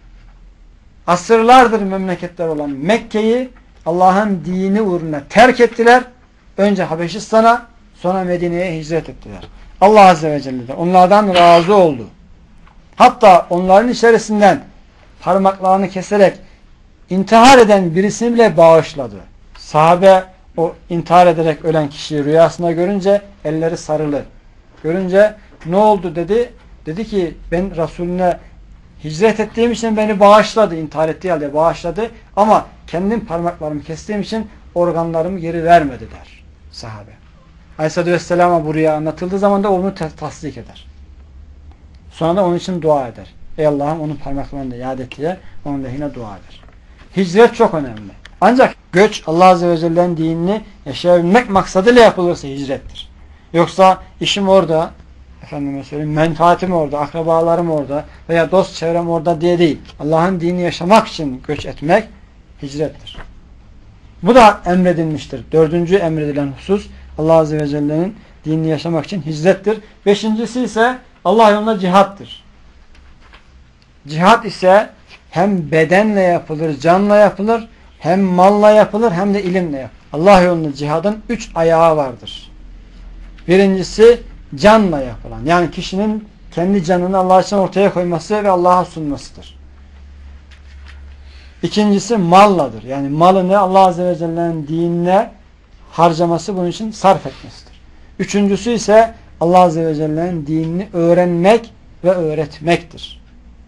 A: Asırlardır memleketler olan Mekke'yi Allah'ın dini uğruna terk ettiler. Önce Habeşistan'a, sonra Medine'ye hicret ettiler. Allah Azze ve Celle de onlardan razı oldu. Hatta onların içerisinden parmaklarını keserek intihar eden birisini bile bağışladı. Sahabe o intihar ederek ölen kişiyi rüyasında görünce elleri sarılı. Görünce ne oldu dedi. Dedi ki ben Resulüne hicret ettiğim için beni bağışladı. İntihar ettiği halde bağışladı. Ama kendim parmaklarımı kestiğim için organlarımı geri vermedi der sahabe. Aleyhisselatü Vesselam'a bu rüya anlatıldığı zaman da onu tasdik eder. Sonra da onun için dua eder. Ey Allah'ım onun parmaklarını da iade et diye onun lehine dua eder. Hicret çok önemli. Ancak göç Allah Azze ve Celle'nin dinini yaşayabilmek maksadıyla yapılırsa hicrettir. Yoksa işim orada, efendime söyleyeyim, menfaatim orada, akrabalarım orada veya dost çevrem orada diye değil. Allah'ın dinini yaşamak için göç etmek hicrettir. Bu da emredilmiştir. Dördüncü emredilen husus Allah Azze ve Celle'nin dinini yaşamak için hicrettir. Beşincisi ise Allah yolunda cihattır. Cihat ise hem bedenle yapılır, canla yapılır, hem malla yapılır, hem de ilimle yapılır. Allah yolunda cihadın 3 ayağı vardır. Birincisi canla yapılan. Yani kişinin kendi canını Allah için ortaya koyması ve Allah'a sunmasıdır. İkincisi malladır. Yani malını Allah Azze ve Celle'nin dinine harcaması, bunun için sarf etmesidir. Üçüncüsü ise Allah Azze ve Celle'nin dinini öğrenmek ve öğretmektir.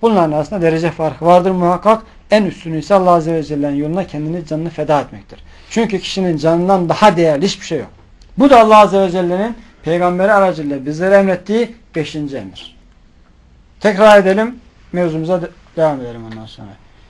A: Bunların arasında derece farkı vardır muhakkak. En üstünü ise Allah Azze ve Celle'nin yoluna kendini, canını feda etmektir. Çünkü kişinin canından daha değerli hiçbir şey yok. Bu da Allah Azze ve Celle'nin peygamberi aracılığıyla bizlere emrettiği 5. emir. Tekrar edelim. Mevzumuza devam edelim ondan sonra.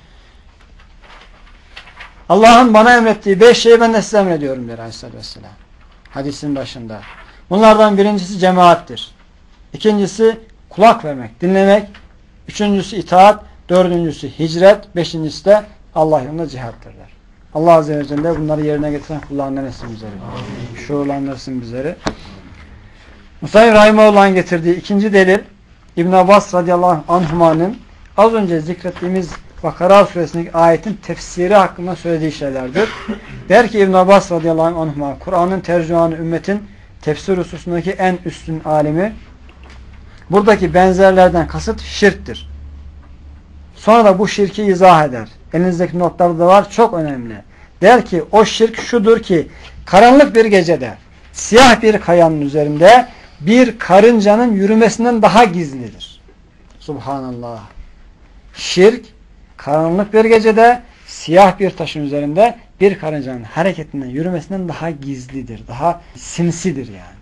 A: Allah'ın bana emrettiği 5 şeyi ben de size emrediyorum der Aleyhisselatü Vesselam. Hadisin başında. Bunlardan birincisi cemaattir. İkincisi kulak vermek, dinlemek. Üçüncüsü itaat. Dördüncüsü hicret. Beşincisi de Allah yolunda cihattır der. Allah Azze ve Celle bunları yerine getiren kullarından etsin bizleri. Şuurlandırsın bizleri. Musa Rahimahullah'ın getirdiği ikinci delil İbn Abbas radıyallahu anhuma'nın az önce zikrettiğimiz Bakara suresindeki ayetin tefsiri hakkında söylediği şeylerdir. Der ki İbn Abbas radıyallahu anhuma, Kur'an'ın tercümanı, ümmetin tefsir hususundaki en üstün alimi, buradaki benzerlerden kasıt şirktir. Sonra da bu şirki izah eder. Elinizdeki notlarda da var, çok önemli. Der ki o şirk şudur ki karanlık bir gecede siyah bir kayanın üzerinde bir karıncanın yürümesinden daha gizlidir. Subhanallah. Şirk karanlık bir gecede siyah bir taşın üzerinde bir karıncanın hareketinden, yürümesinden daha gizlidir. Daha sinsidir yani.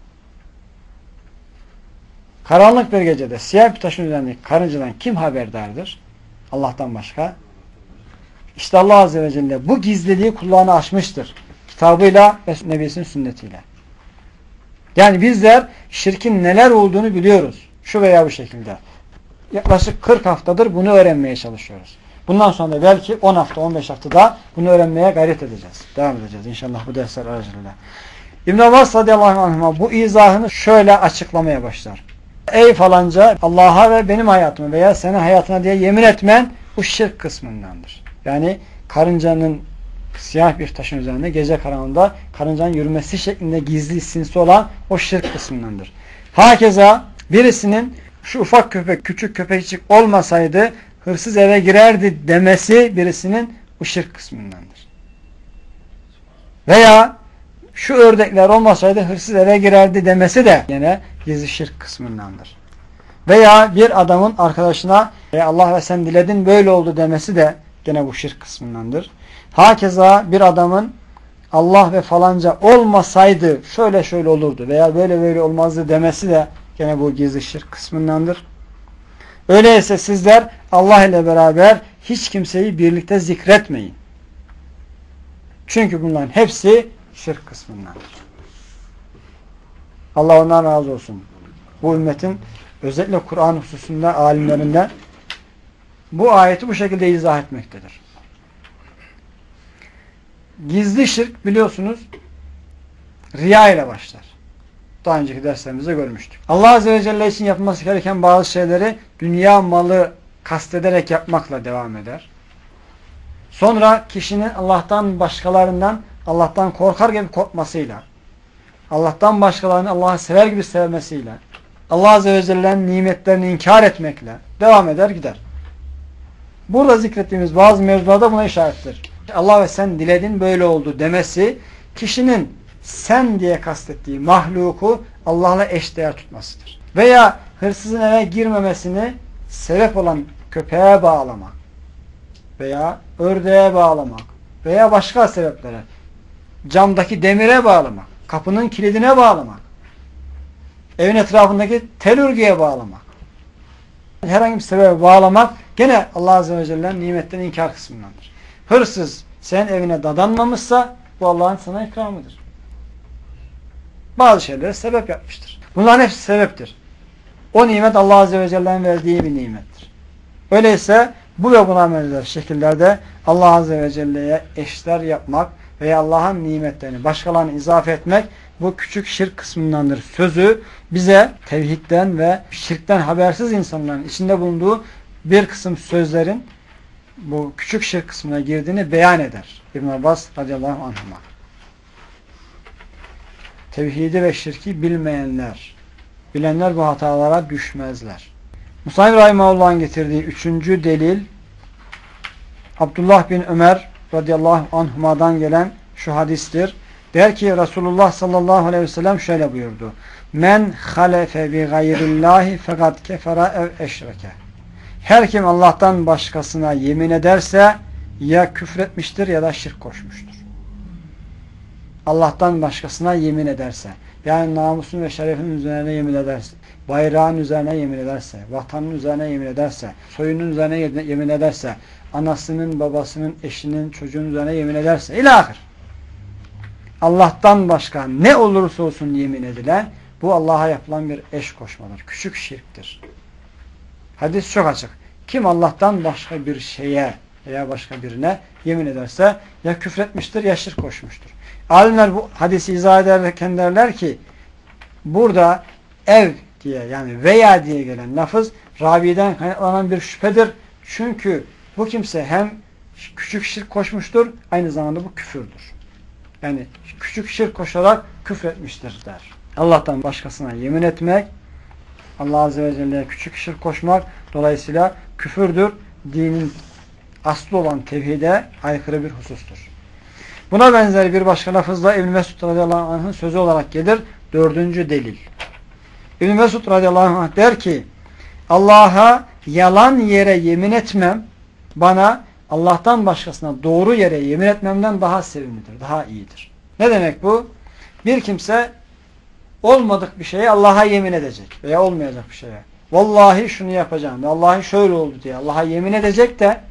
A: Karanlık bir gecede siyah bir taşın üzerindeki karıncadan kim haberdardır? Allah'tan başka. İşte Allah Azze ve Celle bu gizliliği kulağına açmıştır. Kitabıyla ve Nebisinin sünnetiyle. Yani bizler şirkin neler olduğunu biliyoruz. Şu veya bu şekilde. Yaklaşık 40 haftadır bunu öğrenmeye çalışıyoruz. Bundan sonra da belki 10 hafta, 15 haftada bunu öğrenmeye gayret edeceğiz. Devam edeceğiz inşallah bu dersler aracılığıyla. İbn Abbas radıyallahu anh bu izahını şöyle açıklamaya başlar. Ey falanca, Allah'a ve benim hayatıma veya senin hayatına diye yemin etmen bu şirk kısmındandır. Yani karıncanın siyah bir taşın üzerinde gece karanlığında karıncanın yürümesi şeklinde gizli sinsi olan o şirk kısmındandır. Hakeza birisinin şu ufak köpek, küçük köpekçik olmasaydı hırsız eve girerdi demesi birisinin bu şirk kısmındandır. Veya şu ördekler olmasaydı hırsız eve girerdi demesi de yine gizli şirk kısmındandır. Veya bir adamın arkadaşına Allah ve sen diledin böyle oldu demesi de gene bu şirk kısmındandır. Hakeza bir adamın Allah ve falanca olmasaydı şöyle şöyle olurdu veya böyle böyle olmazdı demesi de gene bu gizli şirk kısmındandır. Öyleyse sizler Allah ile beraber hiç kimseyi birlikte zikretmeyin. Çünkü bunların hepsi şirk kısmındandır. Allah ondan razı olsun. Bu ümmetin özellikle Kur'an hususunda alimlerinden bu ayeti bu şekilde izah etmektedir. Gizli şirk biliyorsunuz riya ile başlar. Daha önceki derslerimizde görmüştük. Allah Azze ve Celle için yapılması gereken bazı şeyleri dünya malı kastederek yapmakla devam eder. Sonra kişinin Allah'tan başkalarından Allah'tan korkar gibi korkmasıyla, Allah'tan başkalarını Allah'ı sever gibi sevmesiyle, Allah Azze ve Celle'nin nimetlerini inkar etmekle devam eder gider. Burada zikrettiğimiz bazı mevzularda buna işarettir. Allah ve sen diledin böyle oldu demesi kişinin sen diye kastettiği mahluku Allah'la eşdeğer tutmasıdır. Veya hırsızın eve girmemesini sebep olan köpeğe bağlamak veya ördeğe bağlamak veya başka sebeplere, camdaki demire bağlamak, kapının kilidine bağlamak, evin etrafındaki tel örgüye bağlamak, herhangi bir sebebe bağlamak gene Allah Azze ve Celle'nin nimetlerini inkar kısmındandır. Hırsız senin evine dadanmamışsa bu Allah'ın sana ikramıdır. Bazı şeylere sebep yapmıştır. Bunların hepsi sebeptir. O nimet Allah Azze ve Celle'nin verdiği bir nimettir. Öyleyse bu ve buna benzer şekillerde Allah Azze ve Celle'ye eşler yapmak veya Allah'ın nimetlerini başkalarına izafe etmek bu küçük şirk kısmındandır. Sözü bize tevhidden ve şirkten habersiz insanların içinde bulunduğu bir kısım sözlerin bu küçük şirk kısmına girdiğini beyan eder. İbn Abbas radıyallahu anhuma. Tevhidi ve şirki bilmeyenler, bilenler bu hatalara düşmezler. Musa Rahimahullah'ın getirdiği üçüncü delil Abdullah bin Ömer radıyallahu anhuma'dan gelen şu hadistir. Der ki Resulullah sallallahu aleyhi ve sellem şöyle buyurdu. Men halefe bi gayrillahi fakat kefera ev eşreke. Her kim Allah'tan başkasına yemin ederse ya küfretmiştir ya da şirk koşmuştur. Allah'tan başkasına yemin ederse, yani namusun ve şerefinin üzerine yemin ederse, bayrağın üzerine yemin ederse, vatanın üzerine yemin ederse, soyunun üzerine yemin ederse, anasının, babasının, eşinin, çocuğun üzerine yemin ederse, ilahir. Allah'tan başka ne olursa olsun yemin edilen, bu Allah'a yapılan bir eş koşmadır. Küçük şirktir. Hadis çok açık. Kim Allah'tan başka bir şeye veya başka birine yemin ederse ya küfretmiştir ya şirk koşmuştur. Alimler bu hadisi izah ederken derler ki burada ev diye, yani veya diye gelen lafız raviden kaynaklanan bir şüphedir. Çünkü bu kimse hem küçük şirk koşmuştur, aynı zamanda bu küfürdür. Yani küçük şirk koşarak küfretmiştir der. Allah'tan başkasına yemin etmek, Allah Azze ve Celle'ye küçük şirk koşmak dolayısıyla küfürdür. Dinin aslı olan tevhide aykırı bir husustur. Buna benzer bir başka lafızla İbn Mesud radıyallahu anh'ın sözü olarak gelir. 4. delil. İbn Mesud radıyallahu anh der ki Allah'a yalan yere yemin etmem bana Allah'tan başkasına doğru yere yemin etmemden daha sevimlidir, daha iyidir. Ne demek bu? Bir kimse olmadık bir şeye Allah'a yemin edecek veya olmayacak bir şeye. Vallahi şunu yapacağım, vallahi şöyle oldu diye Allah'a yemin edecek de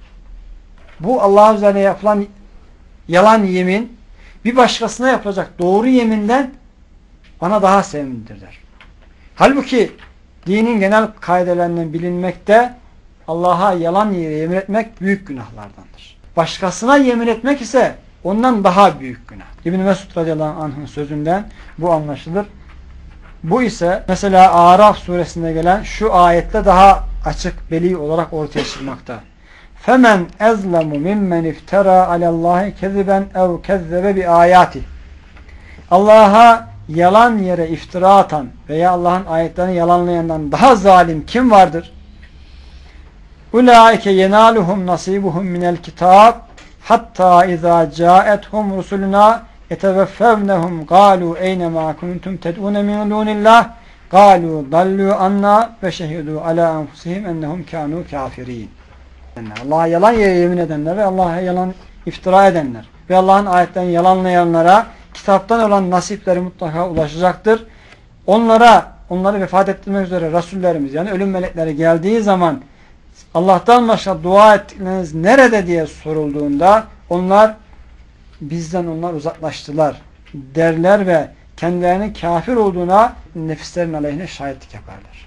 A: bu Allah üzerine yapılan yalan yemin bir başkasına yapılacak doğru yeminden bana daha sevimlidir der. Halbuki dinin genel kaidelerinden bilinmekte Allah'a yalan yere yemin etmek büyük günahlardandır. Başkasına yemin etmek ise ondan daha büyük günah. İbn Mesud radıyallahu anh'ın sözünden bu anlaşılır. Bu ise mesela Araf suresinde gelen şu ayette daha açık beli olarak ortaya çıkmakta. فَمَنْ اَزْلَمُ مِمَّنْ اِفْتَرَى عَلَى اللّٰهِ كَذِبًا اَوْ كَذَّبَ بِآيَاتِهِ Allah'a yalan yere iftira atan veya Allah'ın ayetlerini yalanlayandan daha zalim kim vardır? اُولَٰئِكَ يَنَالُهُمْ نَصِيبُهُمْ مِنَ الْكِتَابِ حَتَّى اِذَا جَاءَتْهُمْ رُسُلُنَا يَتَوَفَّوْنَهُمْ قَالُوا اَيْنَ مَا كُنْتُمْ تَدْعُونَ مِنْ دُونِ اللّٰهِ قَالُوا ضَلُّوا عَنَّا وَشَهِدُوا عَلَى أَنفُسِهِمْ اَنَّهُمْ كَانُوا كَافِرِينَ Allah'a yalan yere yemin edenler ve Allah'a yalan iftira edenler ve Allah'ın ayetlerini yalanlayanlara kitaptan olan nasipleri mutlaka ulaşacaktır. Onları vefat ettirmek üzere Resullerimiz yani ölüm melekleri geldiği zaman Allah'tan başka dua ettikleriniz nerede diye sorulduğunda onlar bizden uzaklaştılar derler ve kendilerinin kafir olduğuna nefislerin aleyhine şahitlik yaparlar.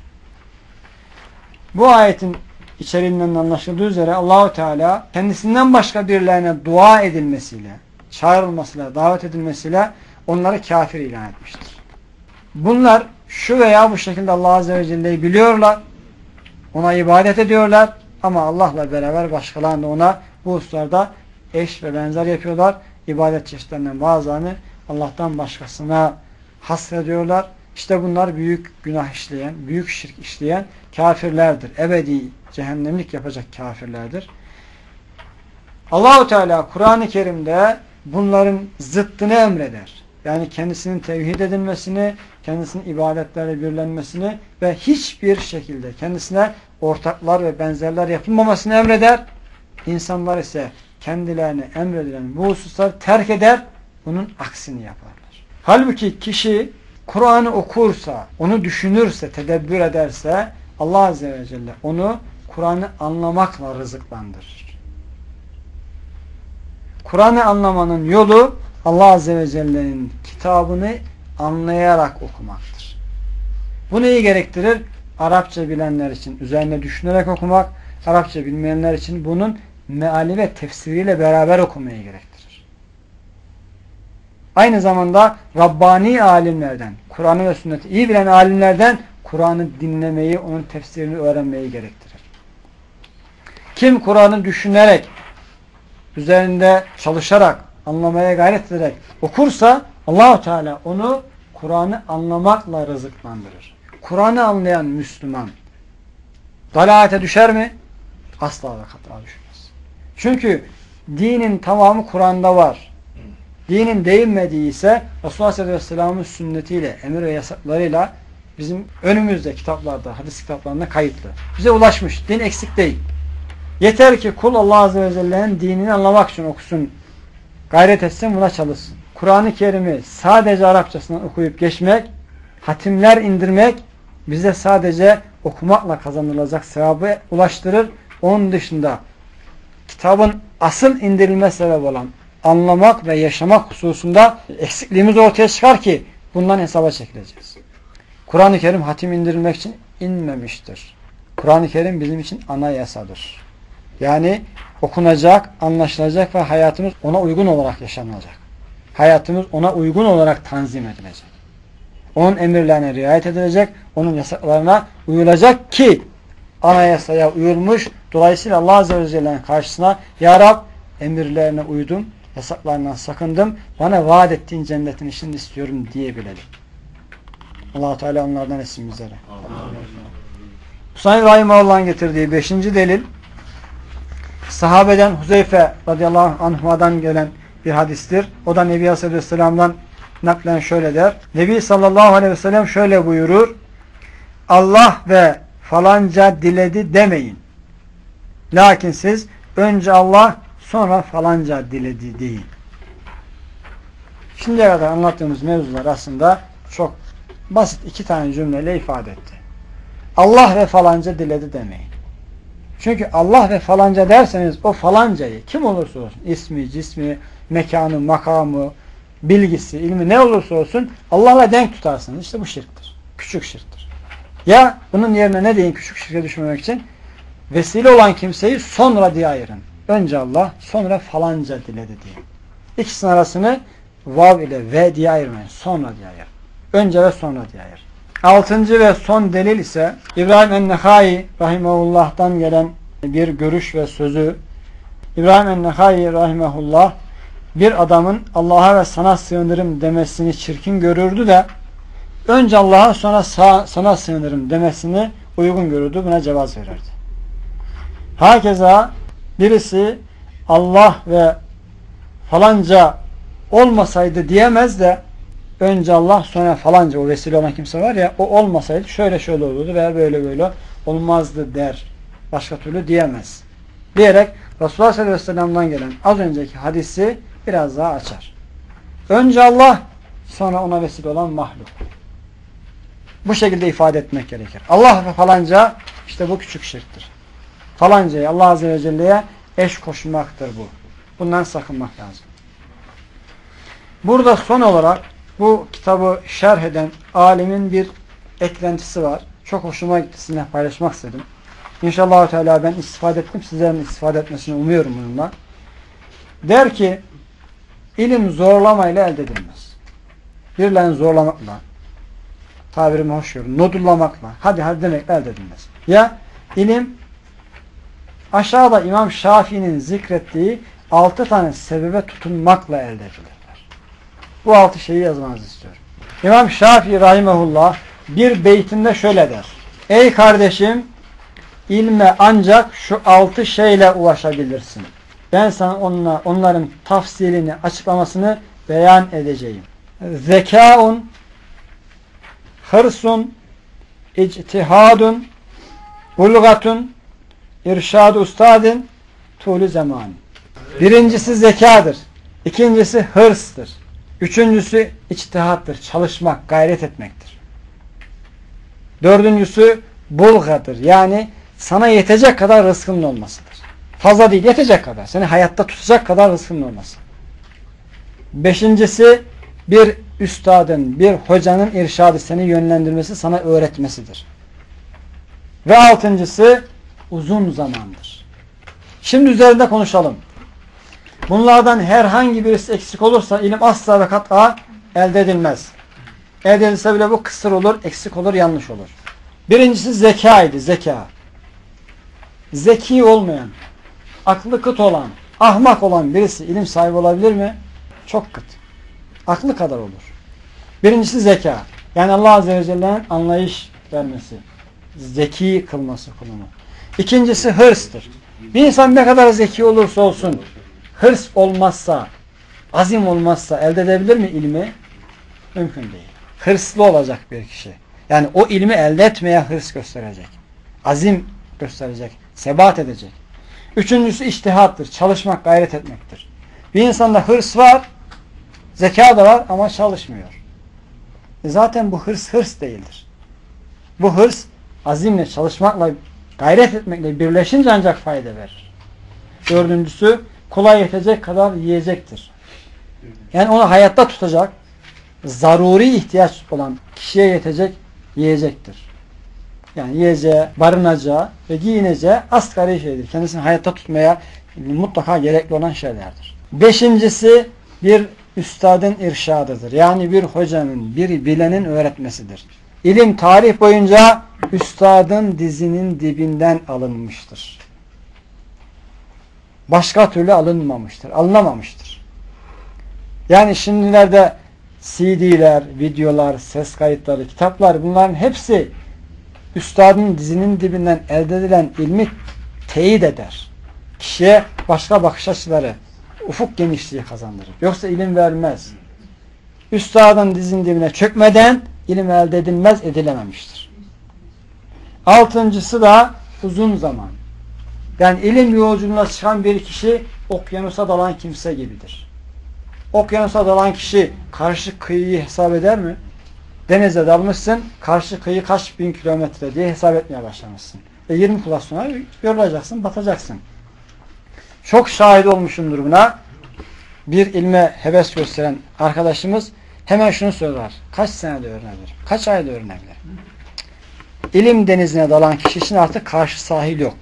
A: Bu ayetin içeriğinden anlaşıldığı üzere Allahu Teala kendisinden başka birilerine dua edilmesiyle, çağrılmasıyla, davet edilmesiyle onları kafir ilan etmiştir. Bunlar şu veya bu şekilde Allah Azze ve Celle'yi biliyorlar, ona ibadet ediyorlar ama Allah'la beraber başkalarını ona bu hususlarda eş ve benzer yapıyorlar. İbadet çeşitlerinden bazılarını Allah'tan başkasına hasrediyorlar. İşte bunlar büyük günah işleyen, büyük şirk işleyen kafirlerdir. Ebedi cehennemlik yapacak kafirlerdir. Allahu Teala Kur'an-ı Kerim'de bunların zıttını emreder. Yani kendisinin tevhid edilmesini, kendisinin ibadetlerle birlenmesini ve hiçbir şekilde kendisine ortaklar ve benzerler yapılmamasını emreder. İnsanlar ise kendilerine emredilen bu hususları terk eder, bunun aksini yaparlar. Halbuki kişi Kur'an'ı okursa, onu düşünürse, tedebbür ederse Allah Azze ve Celle onu Kur'an'ı anlamakla rızıklandırır. Kur'an'ı anlamanın yolu Allah Azze ve Celle'nin kitabını anlayarak okumaktır. Bu neyi gerektirir? Arapça bilenler için üzerine düşünerek okumak, Arapça bilmeyenler için bunun meali ve tefsiriyle beraber okumayı gerektirir. Aynı zamanda Rabbani alimlerden, Kur'an'ı ve sünneti iyi bilen alimlerden Kur'an'ı dinlemeyi, onun tefsirini öğrenmeyi gerektirir. Kim Kur'an'ı düşünerek, üzerinde çalışarak, anlamaya gayret ederek okursa Allah-u Teala onu Kur'an'ı anlamakla rızıklandırır. Kur'an'ı anlayan Müslüman dalalete düşer mi? Asla ve kata düşmez. Çünkü dinin tamamı Kur'an'da var. Dinin değinmediği ise Resulullah Aleyhisselam'ın sünnetiyle, emir ve yasaklarıyla bizim önümüzde kitaplarda, hadis kitaplarında kayıtlı. Bize ulaşmış. Din eksik değil. Yeter ki kul Allah Azze ve Celle'nin dinini anlamak için okusun. Gayret etsin, buna çalışsın. Kur'an-ı Kerim'i sadece Arapçasından okuyup geçmek, hatimler indirmek bize sadece okumakla kazanılacak sevabı ulaştırır. Onun dışında kitabın asıl indirilme sebebi olan anlamak ve yaşamak hususunda eksikliğimiz ortaya çıkar ki bundan hesaba çekileceğiz. Kur'an-ı Kerim hatim indirilmek için inmemiştir. Kur'an-ı Kerim bizim için anayasadır. Yani okunacak, anlaşılacak ve hayatımız ona uygun olarak yaşanacak. Hayatımız ona uygun olarak tanzim edilecek. Onun emirlerine riayet edilecek, onun yasaklarına uyulacak ki anayasaya uyulmuş. Dolayısıyla Allah Azze ve Celle'nin karşısına Ya Rab emirlerine uydum, yasaklarından sakındım, bana vaat ettiğin cennetin işini istiyorum diyebilelim. Allah-u Teala onlardan etsin bizlere. Hüseyin Rahimahullah'ın getirdiği 5. delil sahabeden Huzeyfe radıyallahu anh'dan gelen bir hadistir. O da Nebi Aleyhisselam'dan naklen şöyle der. Nebi sallallahu aleyhi ve sellem şöyle buyurur. Allah ve falanca diledi demeyin. Lakin siz önce Allah sonra falanca diledi deyin. Şimdiye kadar anlattığımız mevzular aslında çok basit 2 tane cümleyle ifade etti. Allah ve falanca diledi demeyin. Çünkü Allah ve falanca derseniz o falancayı kim olursa olsun ismi, cismi, mekanı, makamı, bilgisi, ilmi ne olursa olsun Allah'la denk tutarsınız. İşte bu şirktir. Küçük şirktir. Ya bunun yerine ne deyin küçük şirke düşmemek için? Vesile olan kimseyi sonra diye ayırın. Önce Allah, sonra falanca diledi diye. İkisinin arasını vav ile ve diye ayırmayın. Sonra diye ayırın. Önce ve sonra diye ayırın. 6. ve son delil ise İbrahim en-Nehai rahimehullah'tan gelen bir görüş ve sözü. İbrahim en-Nehai rahimehullah bir adamın Allah'a ve sana sığınırım demesini çirkin görürdü de önce Allah'a sonra sana sığınırım demesini uygun görürdü. Buna cevaz verirdi. Hakeza birisi Allah ve falanca olmasaydı diyemez de önce Allah sonra falanca o vesile olan kimse var ya o olmasaydı şöyle şöyle olurdu veya böyle böyle olmazdı der. Başka türlü diyemez. Diyerek Resulullah sallallahu aleyhi ve sellem'den gelen az önceki hadisi biraz daha açar. Önce Allah sonra ona vesile olan mahluk. Bu şekilde ifade etmek gerekir. Allah ve falanca işte bu küçük şirktir. Falancayı Allah Azze ve Celle'ye eş koşmaktır bu. Bundan sakınmak lazım. Burada son olarak bu kitabı şerh eden alimin bir eklentisi var. Çok hoşuma gitti, sizinle paylaşmak istedim. İnşallah Teala ben istifade ettim. Sizlerin istifade etmesini umuyorum bununla. Der ki ilim zorlamayla elde edilmez. Birilerini zorlamakla, tabirimi hoş görün, nodullamakla, hadi demekle elde edilmez. Ya ilim aşağıda İmam Şafii'nin zikrettiği 6 tane sebebe tutunmakla elde edilir. Bu 6 şeyi yazmanızı istiyorum. İmam Şafii rahimehullah bir beytinde şöyle der. Ey kardeşim ilme ancak şu 6 şeyle ulaşabilirsin. Ben sana onların tafsilini, açıklamasını beyan edeceğim. Zekaun, hırsun, ictihadun, bulgatun, irşad ustadin, tulu zaman. Birincisi zekadır. İkincisi hırstır. Üçüncüsü içtihattır. Çalışmak, gayret etmektir. Dördüncüsü bulgadır. Yani sana yetecek kadar rızkının olmasıdır. Fazla değil, yetecek kadar. Seni hayatta tutacak kadar rızkının olması. Beşincisi bir üstadın, bir hocanın irşadı, seni yönlendirmesi, sana öğretmesidir. Ve altıncısı uzun zamandır. Şimdi üzerinde konuşalım. Bunlardan herhangi birisi eksik olursa ilim asla ve kat'a elde edilmez. Elde edilse bile bu kısır olur, eksik olur, yanlış olur. Birincisi zekaydı, zeka. Zeki olmayan, aklı kıt olan, ahmak olan birisi ilim sahibi olabilir mi? Çok kıt. Aklı kadar olur. Birincisi zeka. Yani Allah Azze ve Celle'nin anlayış vermesi. Zeki kılması kulunu. İkincisi hırstır. Bir insan ne kadar zeki olursa olsun hırs olmazsa, azim olmazsa elde edebilir mi ilmi? Mümkün değil. Hırslı olacak bir kişi. Yani o ilmi elde etmeye hırs gösterecek. Azim gösterecek. Sebat edecek. Üçüncüsü içtihattır. Çalışmak, gayret etmektir. Bir insanda hırs var, zeka da var ama çalışmıyor. Zaten bu hırs değildir. Bu hırs azimle, çalışmakla, gayret etmekle birleşince ancak fayda verir. Dördüncüsü kula yetecek kadar yiyecektir. Yani onu hayatta tutacak, zaruri ihtiyaç olan kişiye yetecek yiyecektir. Yani yiyeceği, barınacağı ve giyineceği asgari şeydir. Kendisini hayatta tutmaya mutlaka gerekli olan şeylerdir. Beşincisi bir üstadın irşadıdır. Yani bir hocanın, bir bilenin öğretmesidir. İlim tarih boyunca üstadın dizinin dibinden alınmıştır. Başka türlü alınmamıştır, alınamamıştır. Yani şimdilerde CD'ler, videolar, ses kayıtları, kitaplar, bunların hepsi üstadın dizinin dibinden elde edilen ilmi teyit eder. Kişiye başka bakış açıları, ufuk genişliği kazandırır. Yoksa ilim vermez. Üstadın dizinin dibine çökmeden ilim elde edilmez, edilememiştir. Altıncısı da uzun zaman. Yani ilim yolculuğuna çıkan bir kişi okyanusa dalan kimse gibidir. Okyanusa dalan kişi karşı kıyıyı hesap eder mi? Denize dalmışsın, karşı kıyı kaç bin kilometre diye hesap etmeye başlamışsın. 20 kulaç sonra yorulacaksın, batacaksın. Çok şahit olmuşumdur buna. Bir ilme heves gösteren arkadaşımız hemen şunu söyler. Kaç senede öğrenebilir? Kaç ayda öğrenebilir? İlim denizine dalan kişi için artık karşı sahil yok.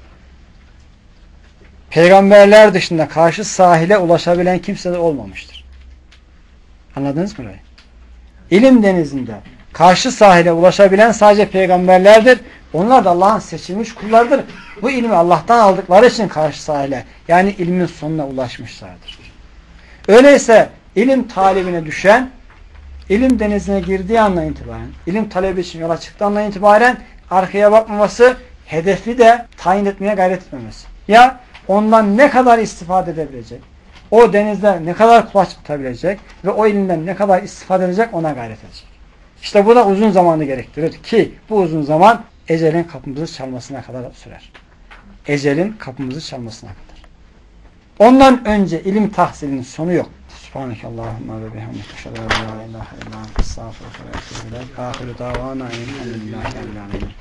A: Peygamberler dışında karşı sahile ulaşabilen kimse de olmamıştır. Anladınız mı burayı? İlim denizinde karşı sahile ulaşabilen sadece peygamberlerdir. Onlar da Allah'ın seçilmiş kullarıdır. Bu ilmi Allah'tan aldıkları için karşı sahile, yani ilmin sonuna ulaşmışlardır. Öyleyse ilim talebine düşen, ilim denizine girdiği andan itibaren, ilim talebi için yola çıktığı andan itibaren arkaya bakmaması, hedefi de tayin etmeye gayret etmemesi. Ya ondan ne kadar istifade edebilecek, o denizde ne kadar kulaç tutabilecek ve o ilimden ne kadar istifade edecek, ona gayret edecek. İşte bu da uzun zamanı gerektirir ki bu uzun zaman ecelin kapımızı çalmasına kadar sürer. Ecelin kapımızı çalmasına kadar. Ondan önce ilim tahsilinin sonu yok. Subhanekallahumma ve bihamdike eşhedü en la ilahe illa ente estağfiruke ve etûbü ileyk. Âhiru davâna elhamdülillahi rabbil âlemin.